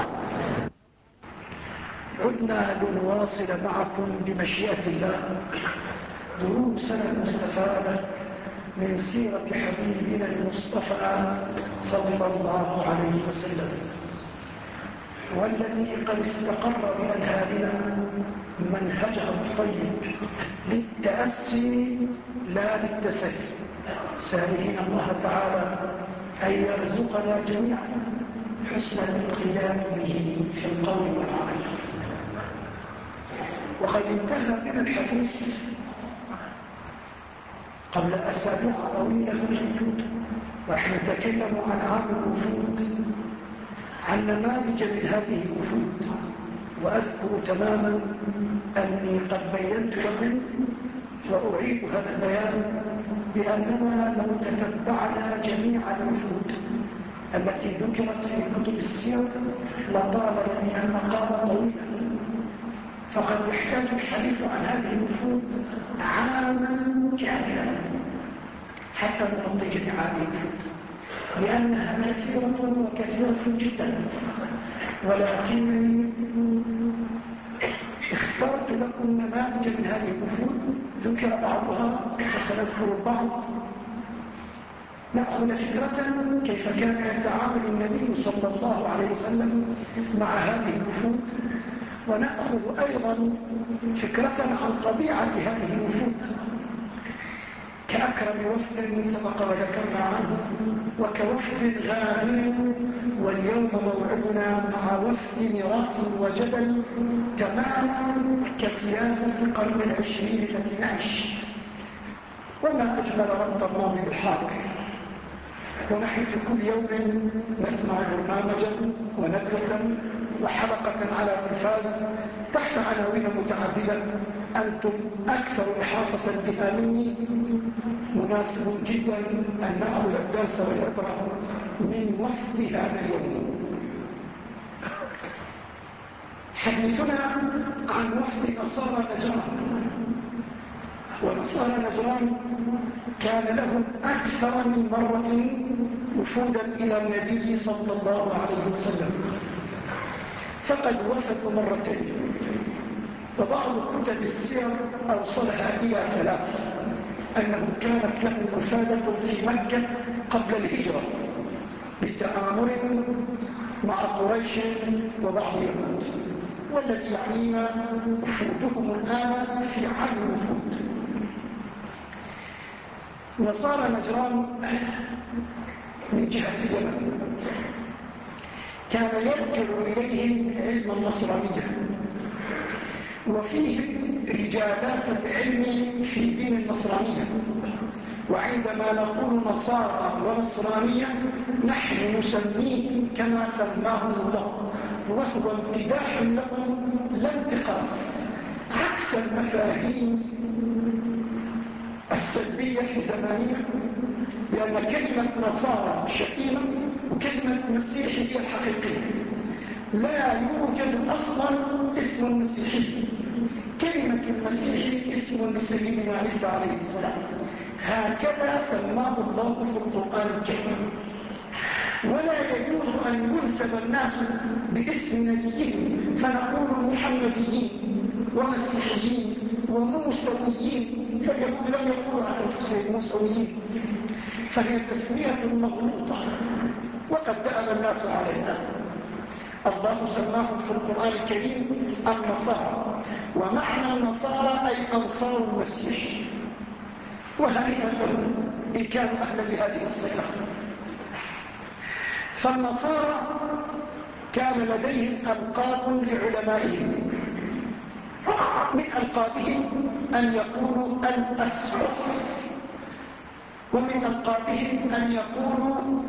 Speaker 2: عدنا لنواصل معكم بمشيئة الله دروسنا المستفادة من سيرة حبيبنا المصطفى صلى الله عليه وسلم، والذي قد استقر بأذهاننا منهجه الطيب للتأسي لا للتسلي، سائلين الله تعالى أن يرزقنا جميعا حسن القيام به في القول والعمل. وقد انتهى بنا الحديث قبل أسابيع طويلة ونحن نتكلم عن عام الوفود، عن نماذج من هذه الوفود. وأذكر تماما أني قد بينت لكم وأعيد هذا البيان بأننا لو تتبعنا جميع الوفود التي ذكرت في كتب السير لطال لنا المقام طويلا، فقد يحتاج الحديث عن هذه الوفود عاما كاملا حتى نغطي جميع هذه الوفود، لأنها كثيرة وكثيرة جدا. ولكن اخترت لكم نماذج من هذه الوفود ذكر بعضها وسنذكر البعض، نأخذ فكرة كيف كان يتعامل النبي صلى الله عليه وسلم مع هذه الوفود، ونأخذ أيضا فكرة عن طبيعة هذه الوفود كأكرم وفد سبق وذكرنا عنه وكوفد غادر، واليوم موعدنا مع وفد مراء وجدل تماما كسياسة القرن العشرين التي نعيش. وما أجمل ربط الماضي بالحاضر، ونحن في كل يوم نسمع برنامجا وندوة وحلقة على تلفاز تحت عناوين متعددة أنتم أكثر إحاطة بها مني. مناسب جدا أن نأخذ الدرس والعبرة من وفد هذا اليوم. حديثنا عن وفد نصارى نجران، ونصارى نجران كان لهم أكثر من مرة وفودا إلى النبي صلى الله عليه وسلم، فقد وفدوا مرتين، وبعض كتب السير أوصلها إلى ثلاث، أنه كانت لهم وفادة في مكة قبل الهجرة بتآمر مع قريش وبعض اليهود، والذي يعنينا وفودهم الآن في عام الوفود. نصارى نجران من جهة اليمن كان يرجع إليهم علم النصرانية، وفيه رجالات العلم في دين النصرانية. وعندما نقول نصارى ونصرانية نحن نسميه كما سماه الله، وهو امتداح لهم لا انتقاص، عكس المفاهيم السلبية في زماننا، لأن كلمة نصارى شتيمة وكلمة مسيحي هي الحقيقية. لا يوجد أصلا اسم المسيحي، كلمة المسيحي اسم لسيدنا عيسى عليه السلام، هكذا سماه الله في القرآن الكريم. ولا يجوز أن ينسب الناس باسم نبيهم فنقول محمديين ومسيحيين وموسويين، فاليهود لم يقولوا عن أنفسهم موسويين، فهي تسمية مغلوطة وقد دأب الناس عليها. الله سماهم في القرآن الكريم النصارى، ومعنى النصارى أي أنصار المسيح، وهنيئا لهم إن كانوا أهلا لهذه الصفة. فالنصارى
Speaker 1: كان لديهم ألقاب لعلمائهم، من ألقابهم أن يقولوا الأسقف، ومن ألقابهم أن يقولوا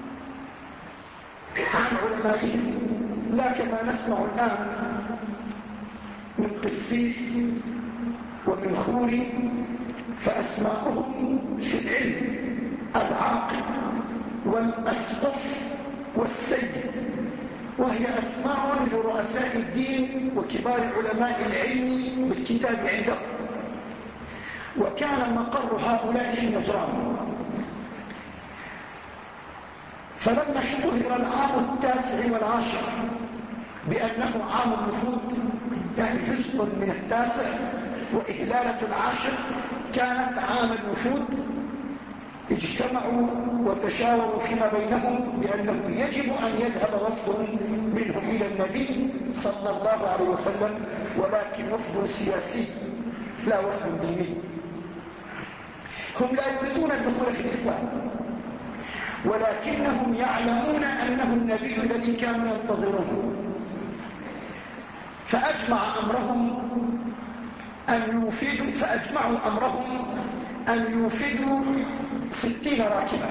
Speaker 1: عن علمائهم لا كما نسمع الآن من قسيس ومن خوري، فأسماؤهم في العلم العاقل والأسقف والسيد، وهي أسماء لرؤساء الدين وكبار علماء العلم بالكتاب عندهم. وكان مقر هؤلاء في نجران. فلما اشتهر العام التاسع والعاشر بأنه عام الوفود، يعني جزء من التاسع وإهلالة العاشر كانت عام الوفود، اجتمعوا وتشاوروا فيما بينهم بأنه يجب أن يذهب وفد منهم إلى النبي صلى الله عليه وسلم، ولكن وفد سياسي لا وفد ديني. هم لا يريدون الدخول في الإسلام، ولكنهم يعلمون أنه النبي الذي كانوا ينتظرونه. فأجمع أمرهم أن يوفدوا فأجمعوا أمرهم أن يوفدوا ستين راكبا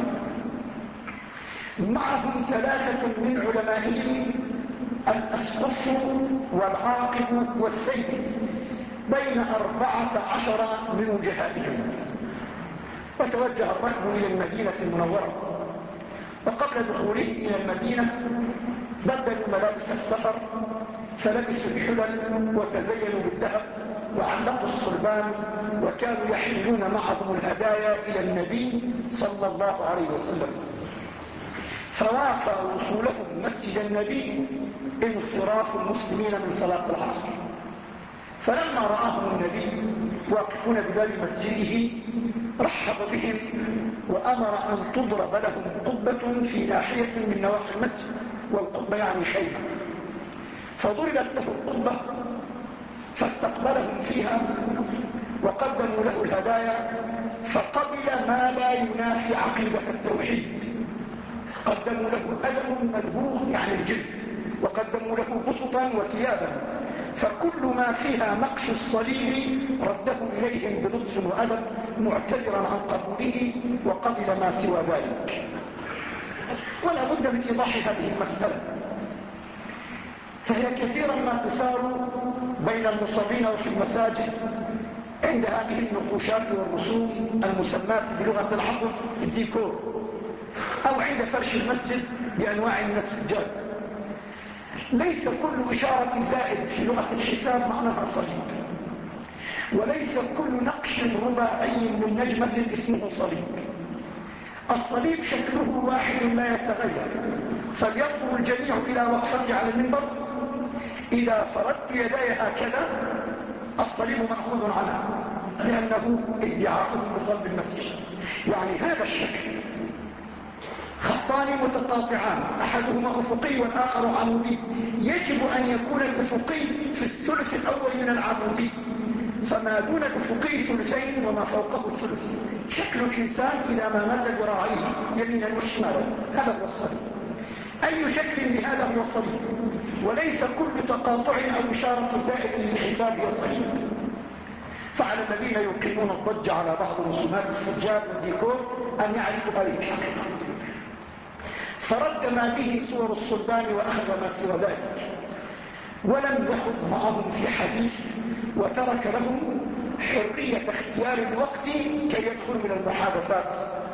Speaker 1: معهم ثلاثة من علمائهم الأسقف والعاقب والسيد بين أربعة عشر من وجهائهم. وتوجه الركب إلى المدينة المنورة، وقبل دخولهم إلى المدينة بدلوا ملابس السفر، فلبسوا الحلل وتزينوا بالذهب وعلقوا الصلبان، وكانوا يحملون معهم الهدايا إلى النبي صلى الله عليه وسلم. فوافى وصولهم مسجد النبي انصراف المسلمين من صلاة العصر. فلما رآهم النبي واقفون بباب مسجده رحب بهم وأمر أن تضرب لهم قبة في ناحية من نواحي المسجد، والقبة يعني خيمة. فضربت له القبة فاستقبلهم فيها وقدموا له الهدايا، فقبل ما لا ينافي عقيدة التوحيد. قدموا له أدم مذبوح يعني الجلد، وقدموا له بسطا وثيابا، فكل ما فيها نقش الصليب رده إليهم بلطف وأدب معتذرا عن قبوله وقبل ما سوى ذلك. ولا بد من إيضاح هذه المسألة، فهي كثيرا ما تثار بين المصلين وفي المساجد عند هذه النقوشات والرسوم المسمات بلغة العصر الديكور، أو عند فرش المسجد بأنواع من السجاد. ليس كل إشارة زائد في لغة الحساب معناها صليب، وليس كل نقش رباعي من نجمة اسمه صليب. الصليب شكله واحد لا يتغير، فلينظر الجميع إلى وقفتي على المنبر، إذا فردت يداي هكذا الصليب مأخوذ عنها، لأنه ادعاؤه بصلب المسيح. يعني هذا الشكل خطان متقاطعان، أحدهما أفقي والآخر عمودي، يجب أن يكون الأفقي في الثلث الأول من العمودي، فما دون الأفقي ثلثين وما فوقه الثلث. شكل الإنسان إذا ما مد ذراعيه يمينا وشمالا، هذا هو الصليب. أي شكل لهذا هو الصليب، وليس كل تقاطع أو إشارة زائد للحساب هي صليب. فعلى الذين يقيمون الضجة على بعض رسومات السجاد والديكور أن يعرفوا هذه الحقيقة. فرد ما به صور الصلبان وأخذ ما سوى ذلك، ولم يخض معهم في حديث، وترك لهم حرية اختيار الوقت كي يدخلوا من المحادثات،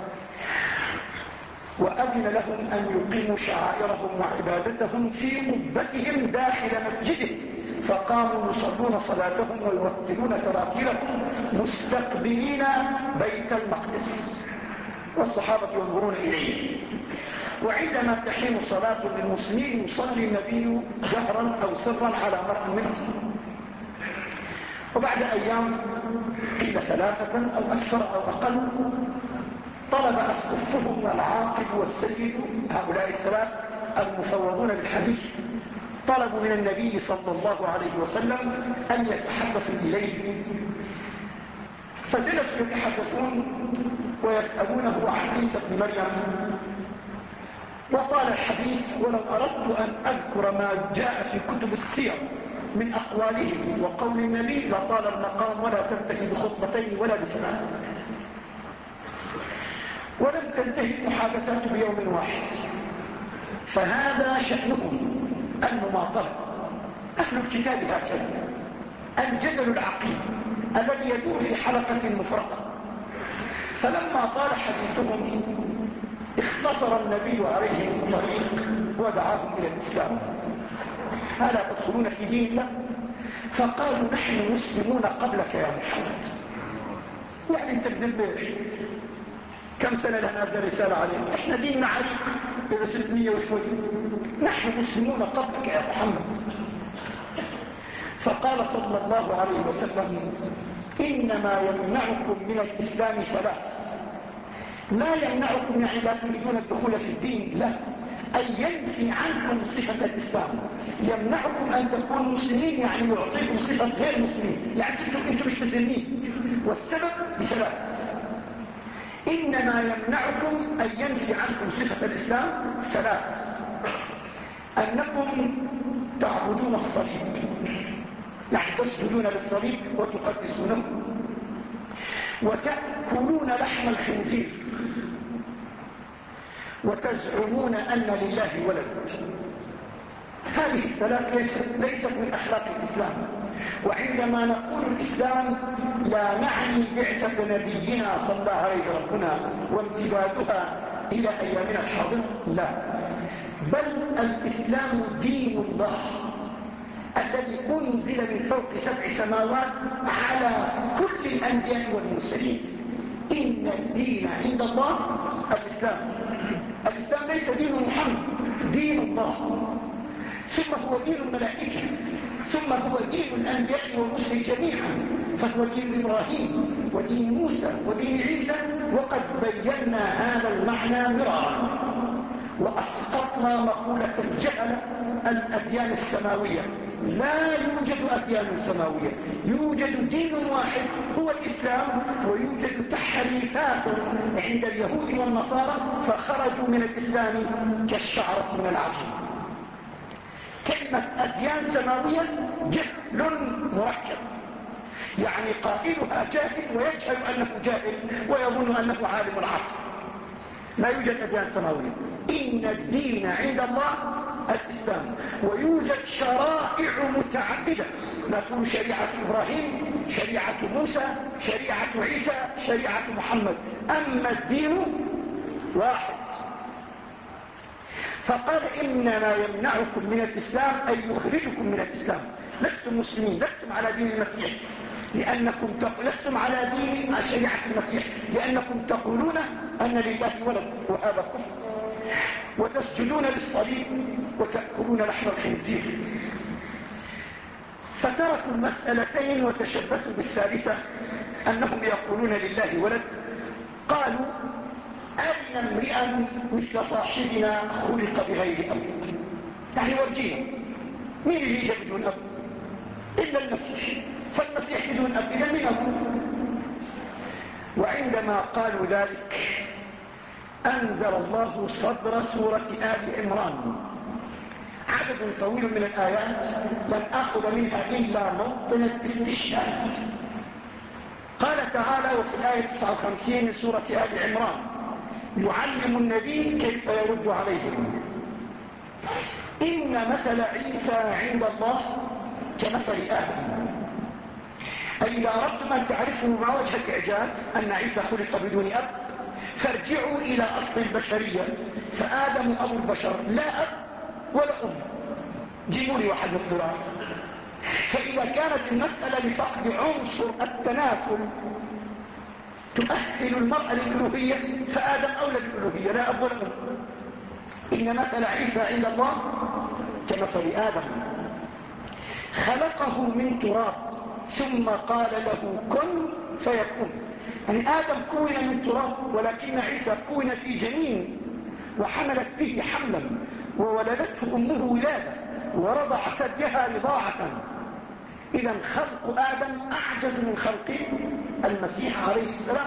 Speaker 1: وأذن لهم أن يقيموا شعائرهم وعبادتهم في قبتهم داخل مسجده. فقاموا يصلون صلاتهم ويرتلون تراتيلهم مستقبلين بيت المقدس، والصحابة ينظرون إليه. وعندما تحين صلاة للمسلمين يصلي النبي جهرا أو سرا على مرء منهم. وبعد أيام قيل ثلاثة أو أكثر أو أقل طلب أسقفهم والعاقب والسيد، هؤلاء الثلاث المفوضون بالحديث، طلبوا من النبي صلى الله عليه وسلم أن يتحدثوا إليه. فجلسوا يتحدثون ويسألونه عن عيسى بن مريم، وطال الحديث، ولو أردت أن أذكر ما جاء في كتب السير من أقوالهم وقول النبي لطال المقام، ولا تنتهي بخطبتين ولا بثلاث، ولم تنتهي المحادثات بيوم واحد. فهذا شأنهم المماطلة. أهل الكتاب هكذا، الجدل العقيم الذي يدور في حلقة مفرقة. فلما طال حديثهم اختصر النبي عليهم الطريق ودعاهم إلى الإسلام. ألا تدخلون في دين الله؟ فقالوا نحن مسلمون قبلك يا محمد. يعني انت بنبه كم سنة لها نازل رسالة عليهم؟ احنا ديننا عريق إذا ستمية وشوي، نحن مسلمون قبلك يا محمد. فقال صلى الله عليه وسلم إنما يمنعكم من الإسلام ثلاث. لا يمنعكم يعني لا تريدون الدخول في الدين، لا، أن ينفي عنكم صفة الإسلام. يمنعكم أن تكونوا مسلمين يعني يعطيكم صفة غير مسلمين، يعني أنتم, انتم مش مسلمين. والسبب بثلاث: إنما يمنعكم أن ينفي عنكم صفة الإسلام ثلاث: أنكم تعبدون الصليب، يعني تسجدون للصليب وتقدسونه، وتأكلون لحم الخنزير، وتزعمون أن لله ولد. هذه الثلاث ليست من أخلاق الإسلام. وعندما نقول الإسلام لا نعني بعثة نبينا صلى الله عليه ربنا وامتدادها إلى أيامنا الحاضرة، لا، بل الإسلام دين الله الذي أنزل من فوق سبع سماوات على كل الأنبياء والمرسلين. إن الدين عند الله الإسلام. الإسلام ليس دين محمد، دين الله، ثم هو دين الملائكة، ثم هو دين الأنبياء والرسل جميعا، فهو دين إبراهيم ودين موسى ودين عيسى. وقد بينا هذا المعنى مرارا وأسقطنا مقولة الجهل الأديان السماوية. لا يوجد أديان سماوية، يوجد دين واحد هو الإسلام، ويوجد تحريفات عند اليهود والنصارى فخرجوا من الإسلام كالشعرة من العجين. كلمة أديان سماوية جهل مركب، يعني قائلها جاهل ويجهل أنه جاهل ويظن أنه عالم العصر. لا يوجد أديان سماوية. إن الدين عند الله الإسلام، ويوجد شرائع متعددة، نقول شريعة إبراهيم، شريعة موسى، شريعة عيسى، شريعة محمد، أما الدين واحد. فقال إنما يمنعكم من الإسلام أي يخرجكم من الإسلام. لستم مسلمين، لستم على دين المسيح لأنكم تق... لستم على دين شريعة المسيح لأنكم تقولون أن لله ولد، وهذا كفر، وتسجدون للصليب وتأكلون لحم الخنزير. فتركوا المسألتين وتشبثوا بالثالثة أنهم يقولون لله ولد. قالوا أين امرئا مثل صاحبنا خلق بغير أب، يعني ورجينا مين اللي يجب بدون أب إلا المسيح، فالمسيح بدون أب إذا من أب. وعندما قالوا ذلك أنزل الله صدر سورة آل عمران، عدد طويل من الآيات لن أخذ منها إلا موطن الاستشهاد. قال تعالى وفي الآية تسعة وخمسين من سورة آل عمران يعلم النبي كيف يرد عليهم: إن مثل عيسى عند الله كمثل آدم. أي إذا أردتم أن تعرفوا ما وجه الإعجاز أن عيسى خلق بدون أب فارجعوا إلى أصل البشرية، فآدم أبو البشر، لا أب ولا أم. جيبوا لي واحد مثل هذا. فإذا كانت المسألة لفقد عنصر التناسل تؤهل المرأة للألوهية فآدم أولى بالألوهية، لا أب ولا أم. إن مثل عيسى عند الله كمثل آدم خلقه من تراب ثم قال له كن فيكون. يعني آدم كون من تراب، ولكن عيسى كون في جنين وحملت به حملا وولدته أمه ولادة ورضع ثديها رضاعة. إذا خلق آدم أعجز من خلق المسيح عليه السلام.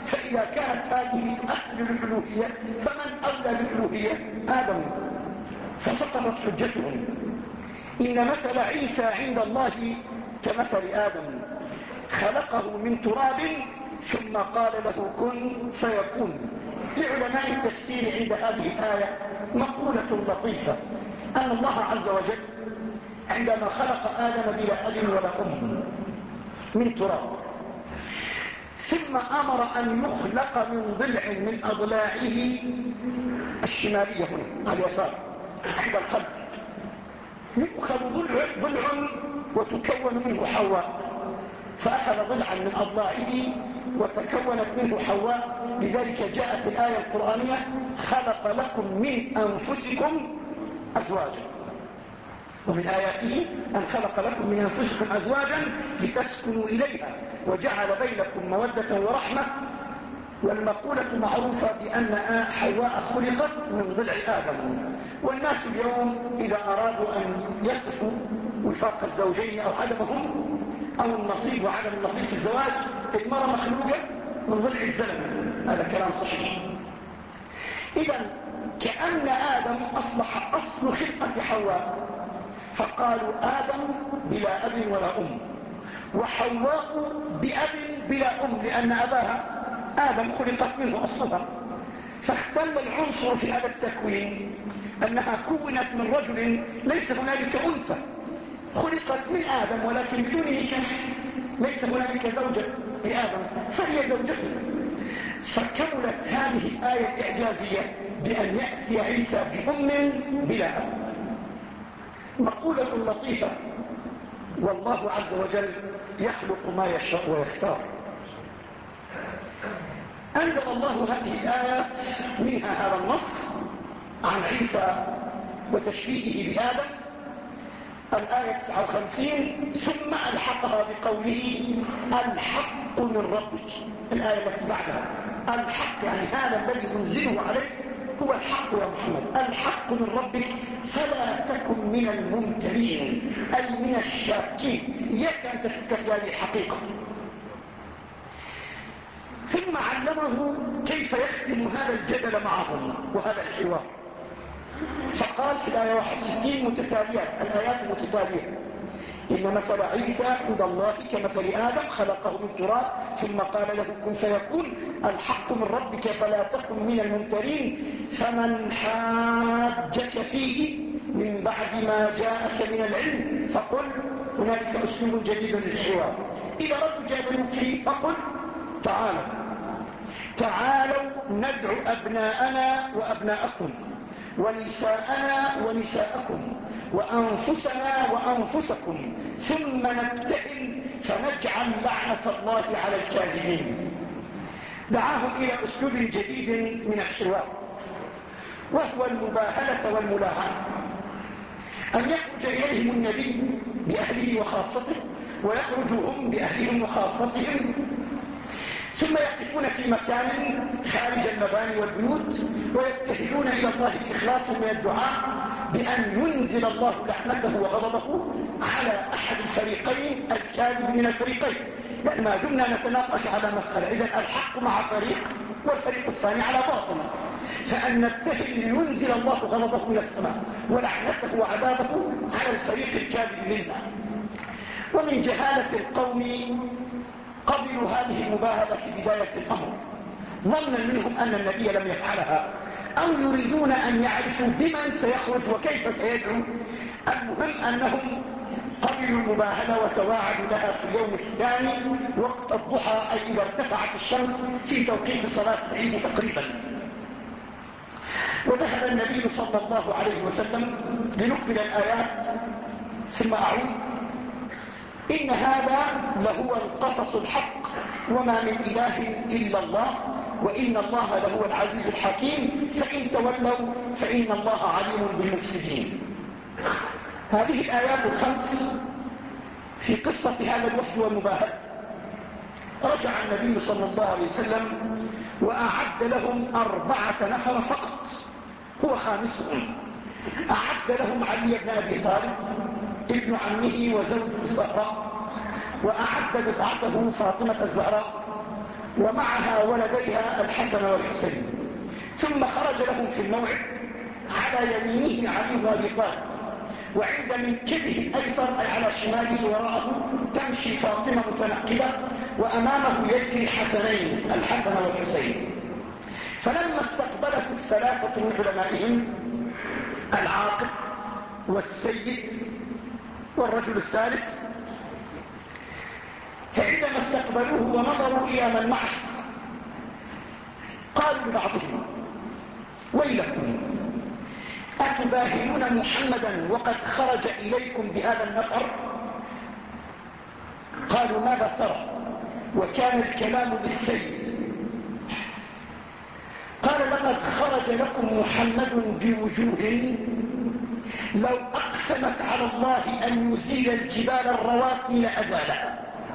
Speaker 1: فإذا كانت هذه أهل الألوهية فمن أولى بالألوهية؟ آدم. فسقطت حجتهم. إن مثل عيسى عند الله كمثل آدم، خلقه من تراب ثم قال له كن فيكون. لعلماء التفسير عند هذه الآية مقولة لطيفة، أن الله عز وجل عندما خلق آدم بلا أب ولا أم من تراب، ثم أمر أن يخلق من ضلع من أضلاعه الشمالية هنا على اليسار عند القلب، يؤخذ ضلع, ضلع وتكون منه حواء، فأخذ ضلعا من أضلاعه وتكونت منه حواء. لذلك جاءت الآية القرآنية خلق لكم من أنفسكم أزواجا، ومن آياته أن خلق لكم من أنفسكم أزواجا لتسكنوا إليها وجعل بينكم مودة ورحمة. والمقولة معروفة بأن حواء خلقت من ضلع آدم. والناس اليوم إذا أرادوا أن يصفوا وفاق الزوجين أو عدمهم أو النصيب وعدم النصيب في الزواج، المرأة مخلوقة من ضلع الزلم، هذا كلام صحيح. إذن كأن آدم أصبح أصل خلقة حواء، فقالوا آدم بلا أب ولا أم، وحواء بأب بلا أم لأن أباها آدم خلقت منه أصلها. فاختل العنصر في هذا التكوين أنها كونت من رجل ليس هنالك أنثى، خلقت من آدم ولكن بدون نكاح، ليس هنالك زوجة لآدم فهي زوجته. فكملت هذه الآية الإعجازية بأن يأتي عيسى بأم بلا أب. مقولة لطيفة، والله عز وجل يخلق ما يشاء ويختار. أنزل الله هذه الآيات منها هذا النص عن عيسى وتشبيهه بآدم، الآية تسعة وخمسين، ثم ألحقها بقوله الحق من ربك. الآية التي بعدها الحق، يعني هذا الذي أنزله عليك هو الحق يا محمد، الحق من ربك فلا تكن من الممترين أي من الشاكين، إياك أن تشك في هذه الحقيقة. ثم علمه كيف يختم هذا الجدل معهم وهذا الحوار، فقال في الآية واحد وستين متتاليات، الآيات متتالية، إن مثل عيسى عند الله كمثل آدم خلقه من تراب ثم قال له كن فيكون، الحق من ربك فلا تكن من الممترين، فمن حاجك فيه من بعد ما جاءك من العلم فقل، هنالك أسلوب جديد للحوار، إذا رب جادلوك فيه فقل تعالوا تعالوا ندعو أبناءنا وأبناءكم ونساءنا ونساءكم وأنفسنا وأنفسكم ثم نبتهل فنجعل لعنة الله على الكاذبين. دعاهم إلى أسلوب جديد من الحوار، وهو المباهلة والملاهنة، أن يخرج إليهم النبي بأهله وخاصته ويخرج هم بأهلهم وخاصتهم، ثم يقفون في مكان خارج المباني والبيوت ويبتهلون إلى الله بإخلاص من الدعاء بأن ينزل الله لعنته وغضبه على أحد الفريقين الكاذب من الفريقين، لأن ما دمنا نتناقش على مسألة، إذن الحق مع فريق والفريق الثاني على باطل، فأن نبتهل لينزل الله غضبه من السماء ولعنته وعذابه على الفريق الكاذب منا. ومن جهالة القوم قبلوا هذه المباهلة في بداية الأمر ظنا منهم أن النبي لم يفعلها، أو يريدون أن يعرفوا بمن سيخرج وكيف سيدعو. المهم أنهم قبلوا المباهلة وتواعدوا لها في اليوم الثاني وقت الضحى، أي إذا ارتفعت الشمس في توقيت صلاة العيد تقريبا. وذهب النبي صلى الله عليه وسلم لنكمل الآيات ثم أعود. إن هذا لهو القصص الحق وما من إله إلا الله وإن الله لهو العزيز الحكيم فإن تولوا فإن الله عليم بالمفسدين. هذه الآيات الخمس في قصة هذا الوفد والمباهلة. رجع النبي صلى الله عليه وسلم وأعد لهم أربعة نفر فقط، هو خامسهم. أعد لهم علي بن أبي طالب ابن عمه وزوج الزهراء، وأعد بضعته فاطمة الزهراء، ومعها ولديها الحسن والحسين. ثم خرج لهم في الموعد على يمينه علي بن ابي طالب، وعند منكبه الايسر اي على شماله وراءه تمشي فاطمه متنقبه، وامامه يجري الحسنين الحسن والحسين. فلما استقبله الثلاثه من علمائهم العاقل والسيد والرجل الثالث، فعندما استقبلوه ونظروا الى من معه قالوا لبعضهم: ويلكم، أتباهلون محمدا وقد خرج إليكم بهذا النفر؟ قالوا: ماذا ترى؟ وكان الكلام بالسيد. قال: لقد خرج لكم محمد بوجوه لو أقسمت على الله أن يزيل الجبال الرواسي لأزالها.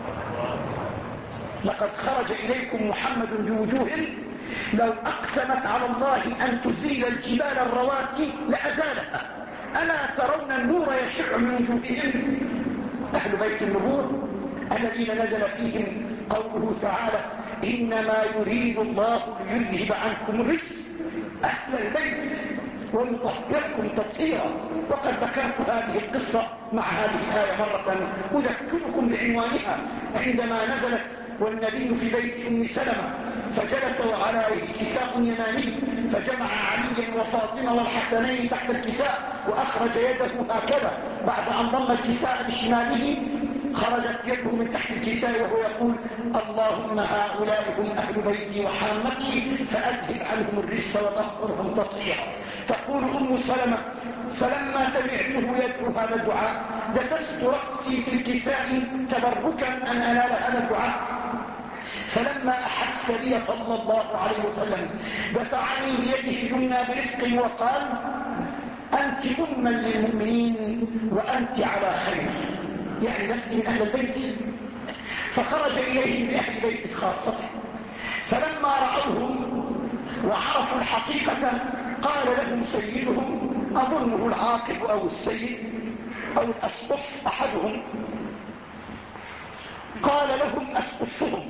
Speaker 1: لقد خرج إليكم محمد بوجوه لو أقسمت على الله أن تزيل الجبال الرواسي لأزالها. ألا ترون النور يشع من وجوههم؟ أهل بيت النبوة الذين نزل فيهم قوله تعالى: إنما يريد الله ليذهب عنكم الرجس أهل البيت ويطهركم تطهيرا. وقد ذكرت هذه القصة مع هذه الآية مرة أذكركم بعنوانها عندما نزلت والنبي في بيت أم سلمة، فجلس وعليه كساء يماني، فجمع عليا وفاطمة والحسنين تحت الكساء وأخرج يده هكذا، بعد أن ضم الكساء بشماله خرجت يده من تحت الكساء وهو يقول: اللهم هؤلاء هم أهل بيتي وحامتي فأذهب عنهم الرجس وطهرهم تطهيرا. تقول أم سلمة: فلما سمعته يدعو هذا الدعاء دسست رأسي في الكساء تبركا أن أنال هذا الدعاء. فلما أحس بي صلى الله عليه وسلم دفعني بيده اليمنى برفق وقال: أنت أما للمؤمنين وأنت على خير، يعني لست من أهل البيت. فخرج إليهم بأهل بيت خاصة، فلما رأوهم وعرفوا الحقيقة قال لهم سيدهم، أظنه العاقب أو السيد أو الأسقف أحدهم، قال لهم أسقفهم: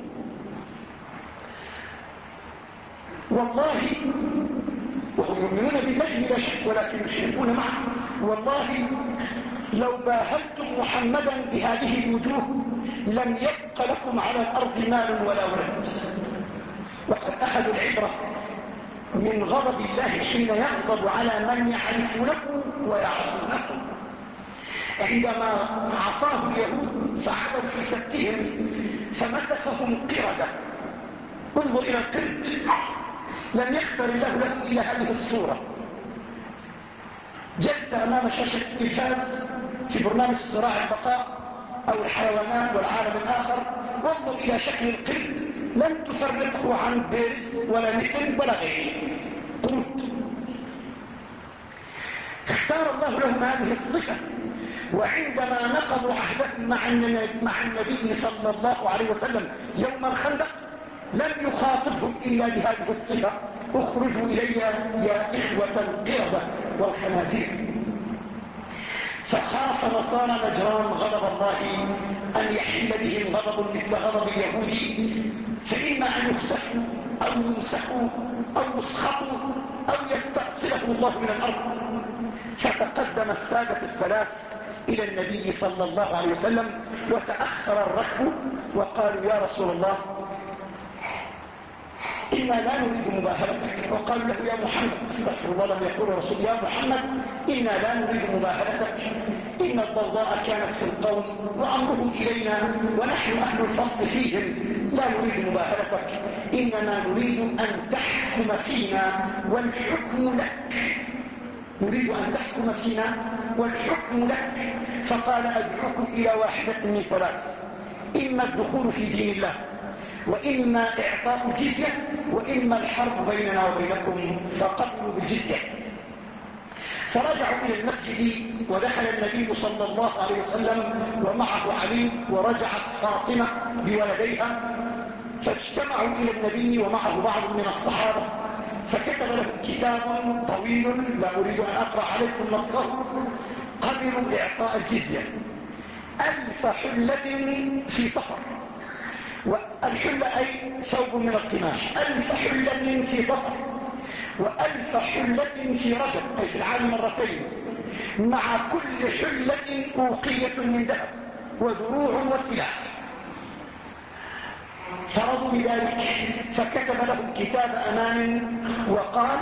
Speaker 1: والله، وهم يؤمنون بالله بلا شك ولكن يشركون معه، والله لو باهلتم محمدا بهذه الوجوه لم يبق لكم على الأرض مال ولا ولد. وقد أخذوا العبرة من غضب الله حين يغضب على من يعرفونه ويعصونه. عندما عصاه اليهود فعدوا في سبتهم فمسخهم قردة. انظر إلى القرد، لم يختر الله له إلى هذه الصورة. جلس أمام شاشة التلفاز في برنامج صراع البقاء أو الحيوانات والعالم الآخر، وانظر إلى شكل القرد، لم تفرقه عن بيرز ولا نحن ولا غيره، قرد. اختار الله لهم هذه الصفة، وعندما نقضوا عهدهم مع النبي صلى الله عليه وسلم يوم الخندق لم يخاطبهم إلا بهذه الصفة: اخرجوا إلي يا إخوة القردة والخنازير. فخاف نصارى نجران غضب الله أن يحل بهم غضب مثل غضب اليهود، فإما أن يخسفوا أو يمسحوا أو يسخطوا أو يستأصلهم الله من الأرض. فتقدم السادة الثلاث إلى النبي صلى الله عليه وسلم وتأخر الركب وقالوا: يا رسول الله، إنا لا نريد مباهلتك. وقالوا له: يا محمد، استغفر الله، لم يقول الرسول: يا محمد، إنا لا نريد مباهلتك، إن الضوضاء كانت في القوم وأمرهم إلينا ونحن أهل الفصل فيهم، لا نريد مباهلتك، إنما نريد أن تحكم فينا والحكم لك. نريد أن تحكم فينا والحكم لك. فقال: أدعوكم إلى واحدة من ثلاث: إما الدخول في دين الله، وإما إعطاء الجزية، وإما الحرب بيننا وبينكم فقبلوا بالجزية. فرجعوا إلى المسجد ودخل النبي صلى الله عليه وسلم ومعه علي، ورجعت فاطمة بولديها، فاجتمعوا إلى النبي ومعه بعض من الصحابة، فكتب لهم كتاب طويل لا أريد أن أقرأ عليكم نصه. قبلوا إعطاء الجزية ألف حلة في صفر، والحلة أي ثوب من القماش، ألف حلة في صفر وألف حلة في رجب أي في العام مرتين، مع كل حلة أوقية من ذهب ودروع وسلاح. فرضوا بذلك، فكتب لهم كتاب أمان وقال: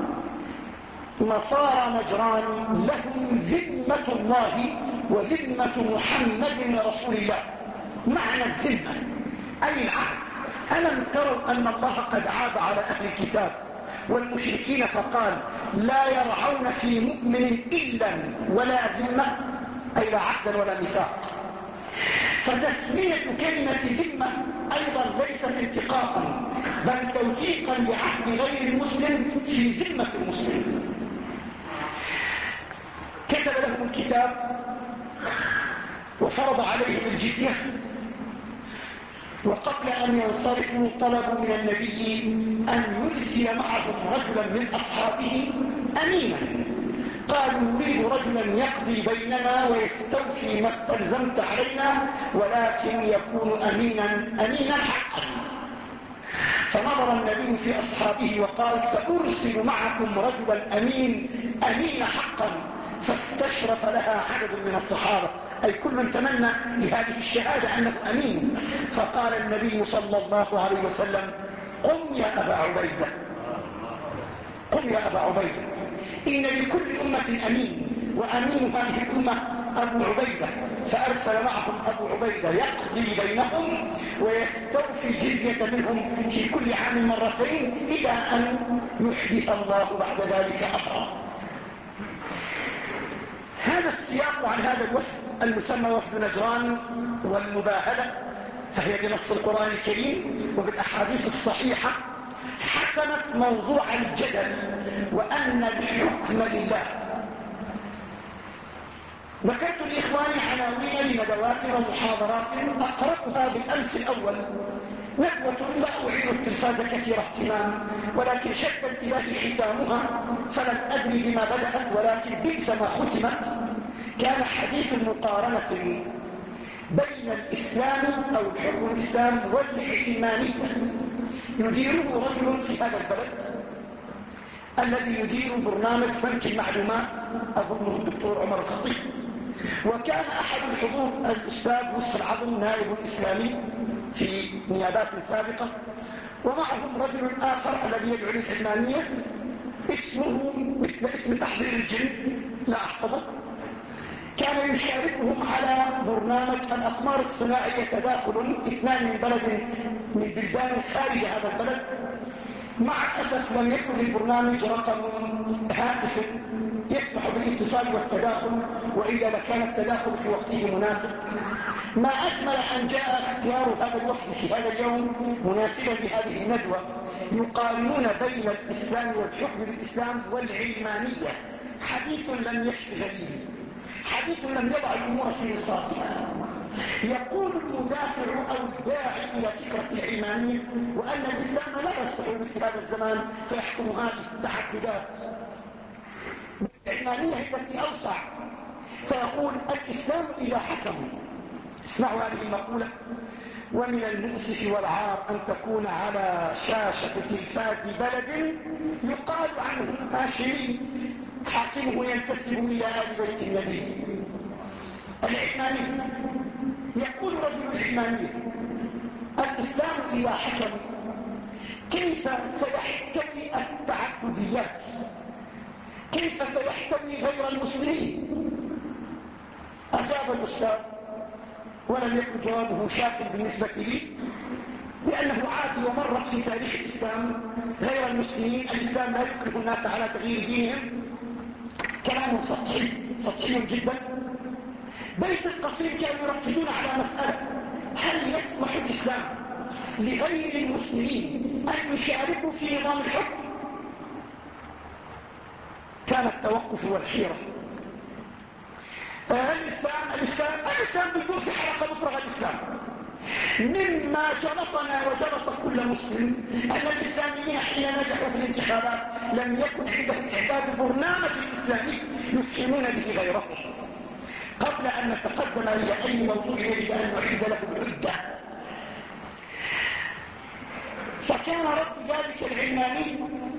Speaker 1: نصارى نجران لهم ذمة الله وذمة محمد رسول الله. معنى الذمة أي العهد. ألم تروا أن الله قد عاب على أهل الكتاب والمشركين فقال: لا يرعون في مؤمن إلا ولا ذمة، أي لا عهدا ولا ميثاق. فتسمية كلمة ذمة أيضا ليست انتقاصا بل توثيقا لعهد غير المسلم في ذمة المسلم. كتب لهم الكتاب وفرض عليهم الجزية، وقبل أن ينصرفوا طلبوا من النبي أن يرسل معهم رجلا من أصحابه أمينا. قالوا: نريد رجلا يقضي بيننا ويستوفي ما استلزمت علينا، ولكن يكون أمينا أمينا حقا. فنظر النبي في أصحابه وقال: سأرسل معكم رجلا أمين أمين حقا. فاستشرف لها عدد من الصحابة، أي كل تمنى لهذه الشهادة أنه أمين. فقال النبي صلى الله عليه وسلم: قم يا أبا عبيدة، قم يا أبا عبيدة، إن لكل أمة أمين، وأمين هذه الأمة أبو عبيدة. فأرسل معهم أبو عبيدة يقضي بينهم ويستوفي الجزية منهم في كل عام مرتين إلى أن يحدث الله بعد ذلك أمرا. هذا السياق عن هذا الوفد المسمى وفد نجران والمباهلة، فهي بنص القرآن الكريم وبالأحاديث الصحيحة حسمت موضوع الجدل وأن الحكم لله. ذكرت لإخواني عناوين لندوات ومحاضرات أقرأها بالأمس الأول، ندوة لا أعير التلفاز كثير اهتمام، ولكن شد انتباهي ختامها فلم أدري بما بدأت، ولكن بئس ما ختمت. كان حديث المقارنة بين الإسلام أو الحكم الإسلام والعلمانية يديره رجل في هذا البلد الذي يدير برنامج بنك المعلومات، أظنه الدكتور عمر الخطيب. وكان أحد الحضور الأستاذ نصف العظم نائب إسلامي في نيابات سابقة، ومعهم رجل آخر الذي يدعو للعلمانية اسمه مثل اسم تحضير الجن لا أحفظه. كان يشاركهم على برنامج الأقمار الصناعية تداخل، اثنان من بلد من بلدان خارج هذا البلد. مع الأسف لم يكن للبرنامج رقم هاتف يسمح بالاتصال والتداخل، وإلا لكان التداخل في وقته مناسب. ما أجمل أن جاء اختيار هذا الوفد في هذا اليوم مناسبا لهذه الندوة، يقارنون بين الإسلام والحكم بالإسلام والعلمانية. حديث لم يشف غريب، حديث لم يضع الأمور في نصابها. يقول المدافع أو الداعي إلى فكرة العلمانية وأن الإسلام لا يصلح مثل هذا الزمان فيحكم هذه التعددات. العلمانية التي أوسع، فيقول الإسلام إذا حكم، اسمعوا هذه المقولة: ومن المؤسف والعار أن تكون على شاشة تلفاز بلد يقال عنه هاشمي حاكمه ينتسب إلى آل بيت النبي. العلماني يقول رجل العلماني: الإسلام إذا حكم كيف سيحتوي التعدديات؟ كيف سيحتوي غير المسلمين؟ أجاب الأستاذ ولم يكن جوابه شافا بالنسبة لي، لأنه عادي ومرت في تاريخ الإسلام غير المسلمين. الإسلام لا يكره الناس على تغيير دينهم. كلام سطحي سطحي جدا. بيت القصير كانوا يركزون على مسألة: هل يسمح الإسلام لغير المسلمين أن يشاركوا في نظام الحكم؟ كان التوقف والحيرة. الإسلام الإسلام الإسلام بيقول في حلقة مفرغة الإسلام. مما جلطنا وجلط كل مسلم أن الإسلاميين حين نجحوا في الانتخابات لم يكن عندهم إعداد البرنامج الإسلامي يفهمون به غيرهم. قبل أن نتقدم إلى أي موضوع يجب أن نعيد له العدة. فكان رد ذلك العلماني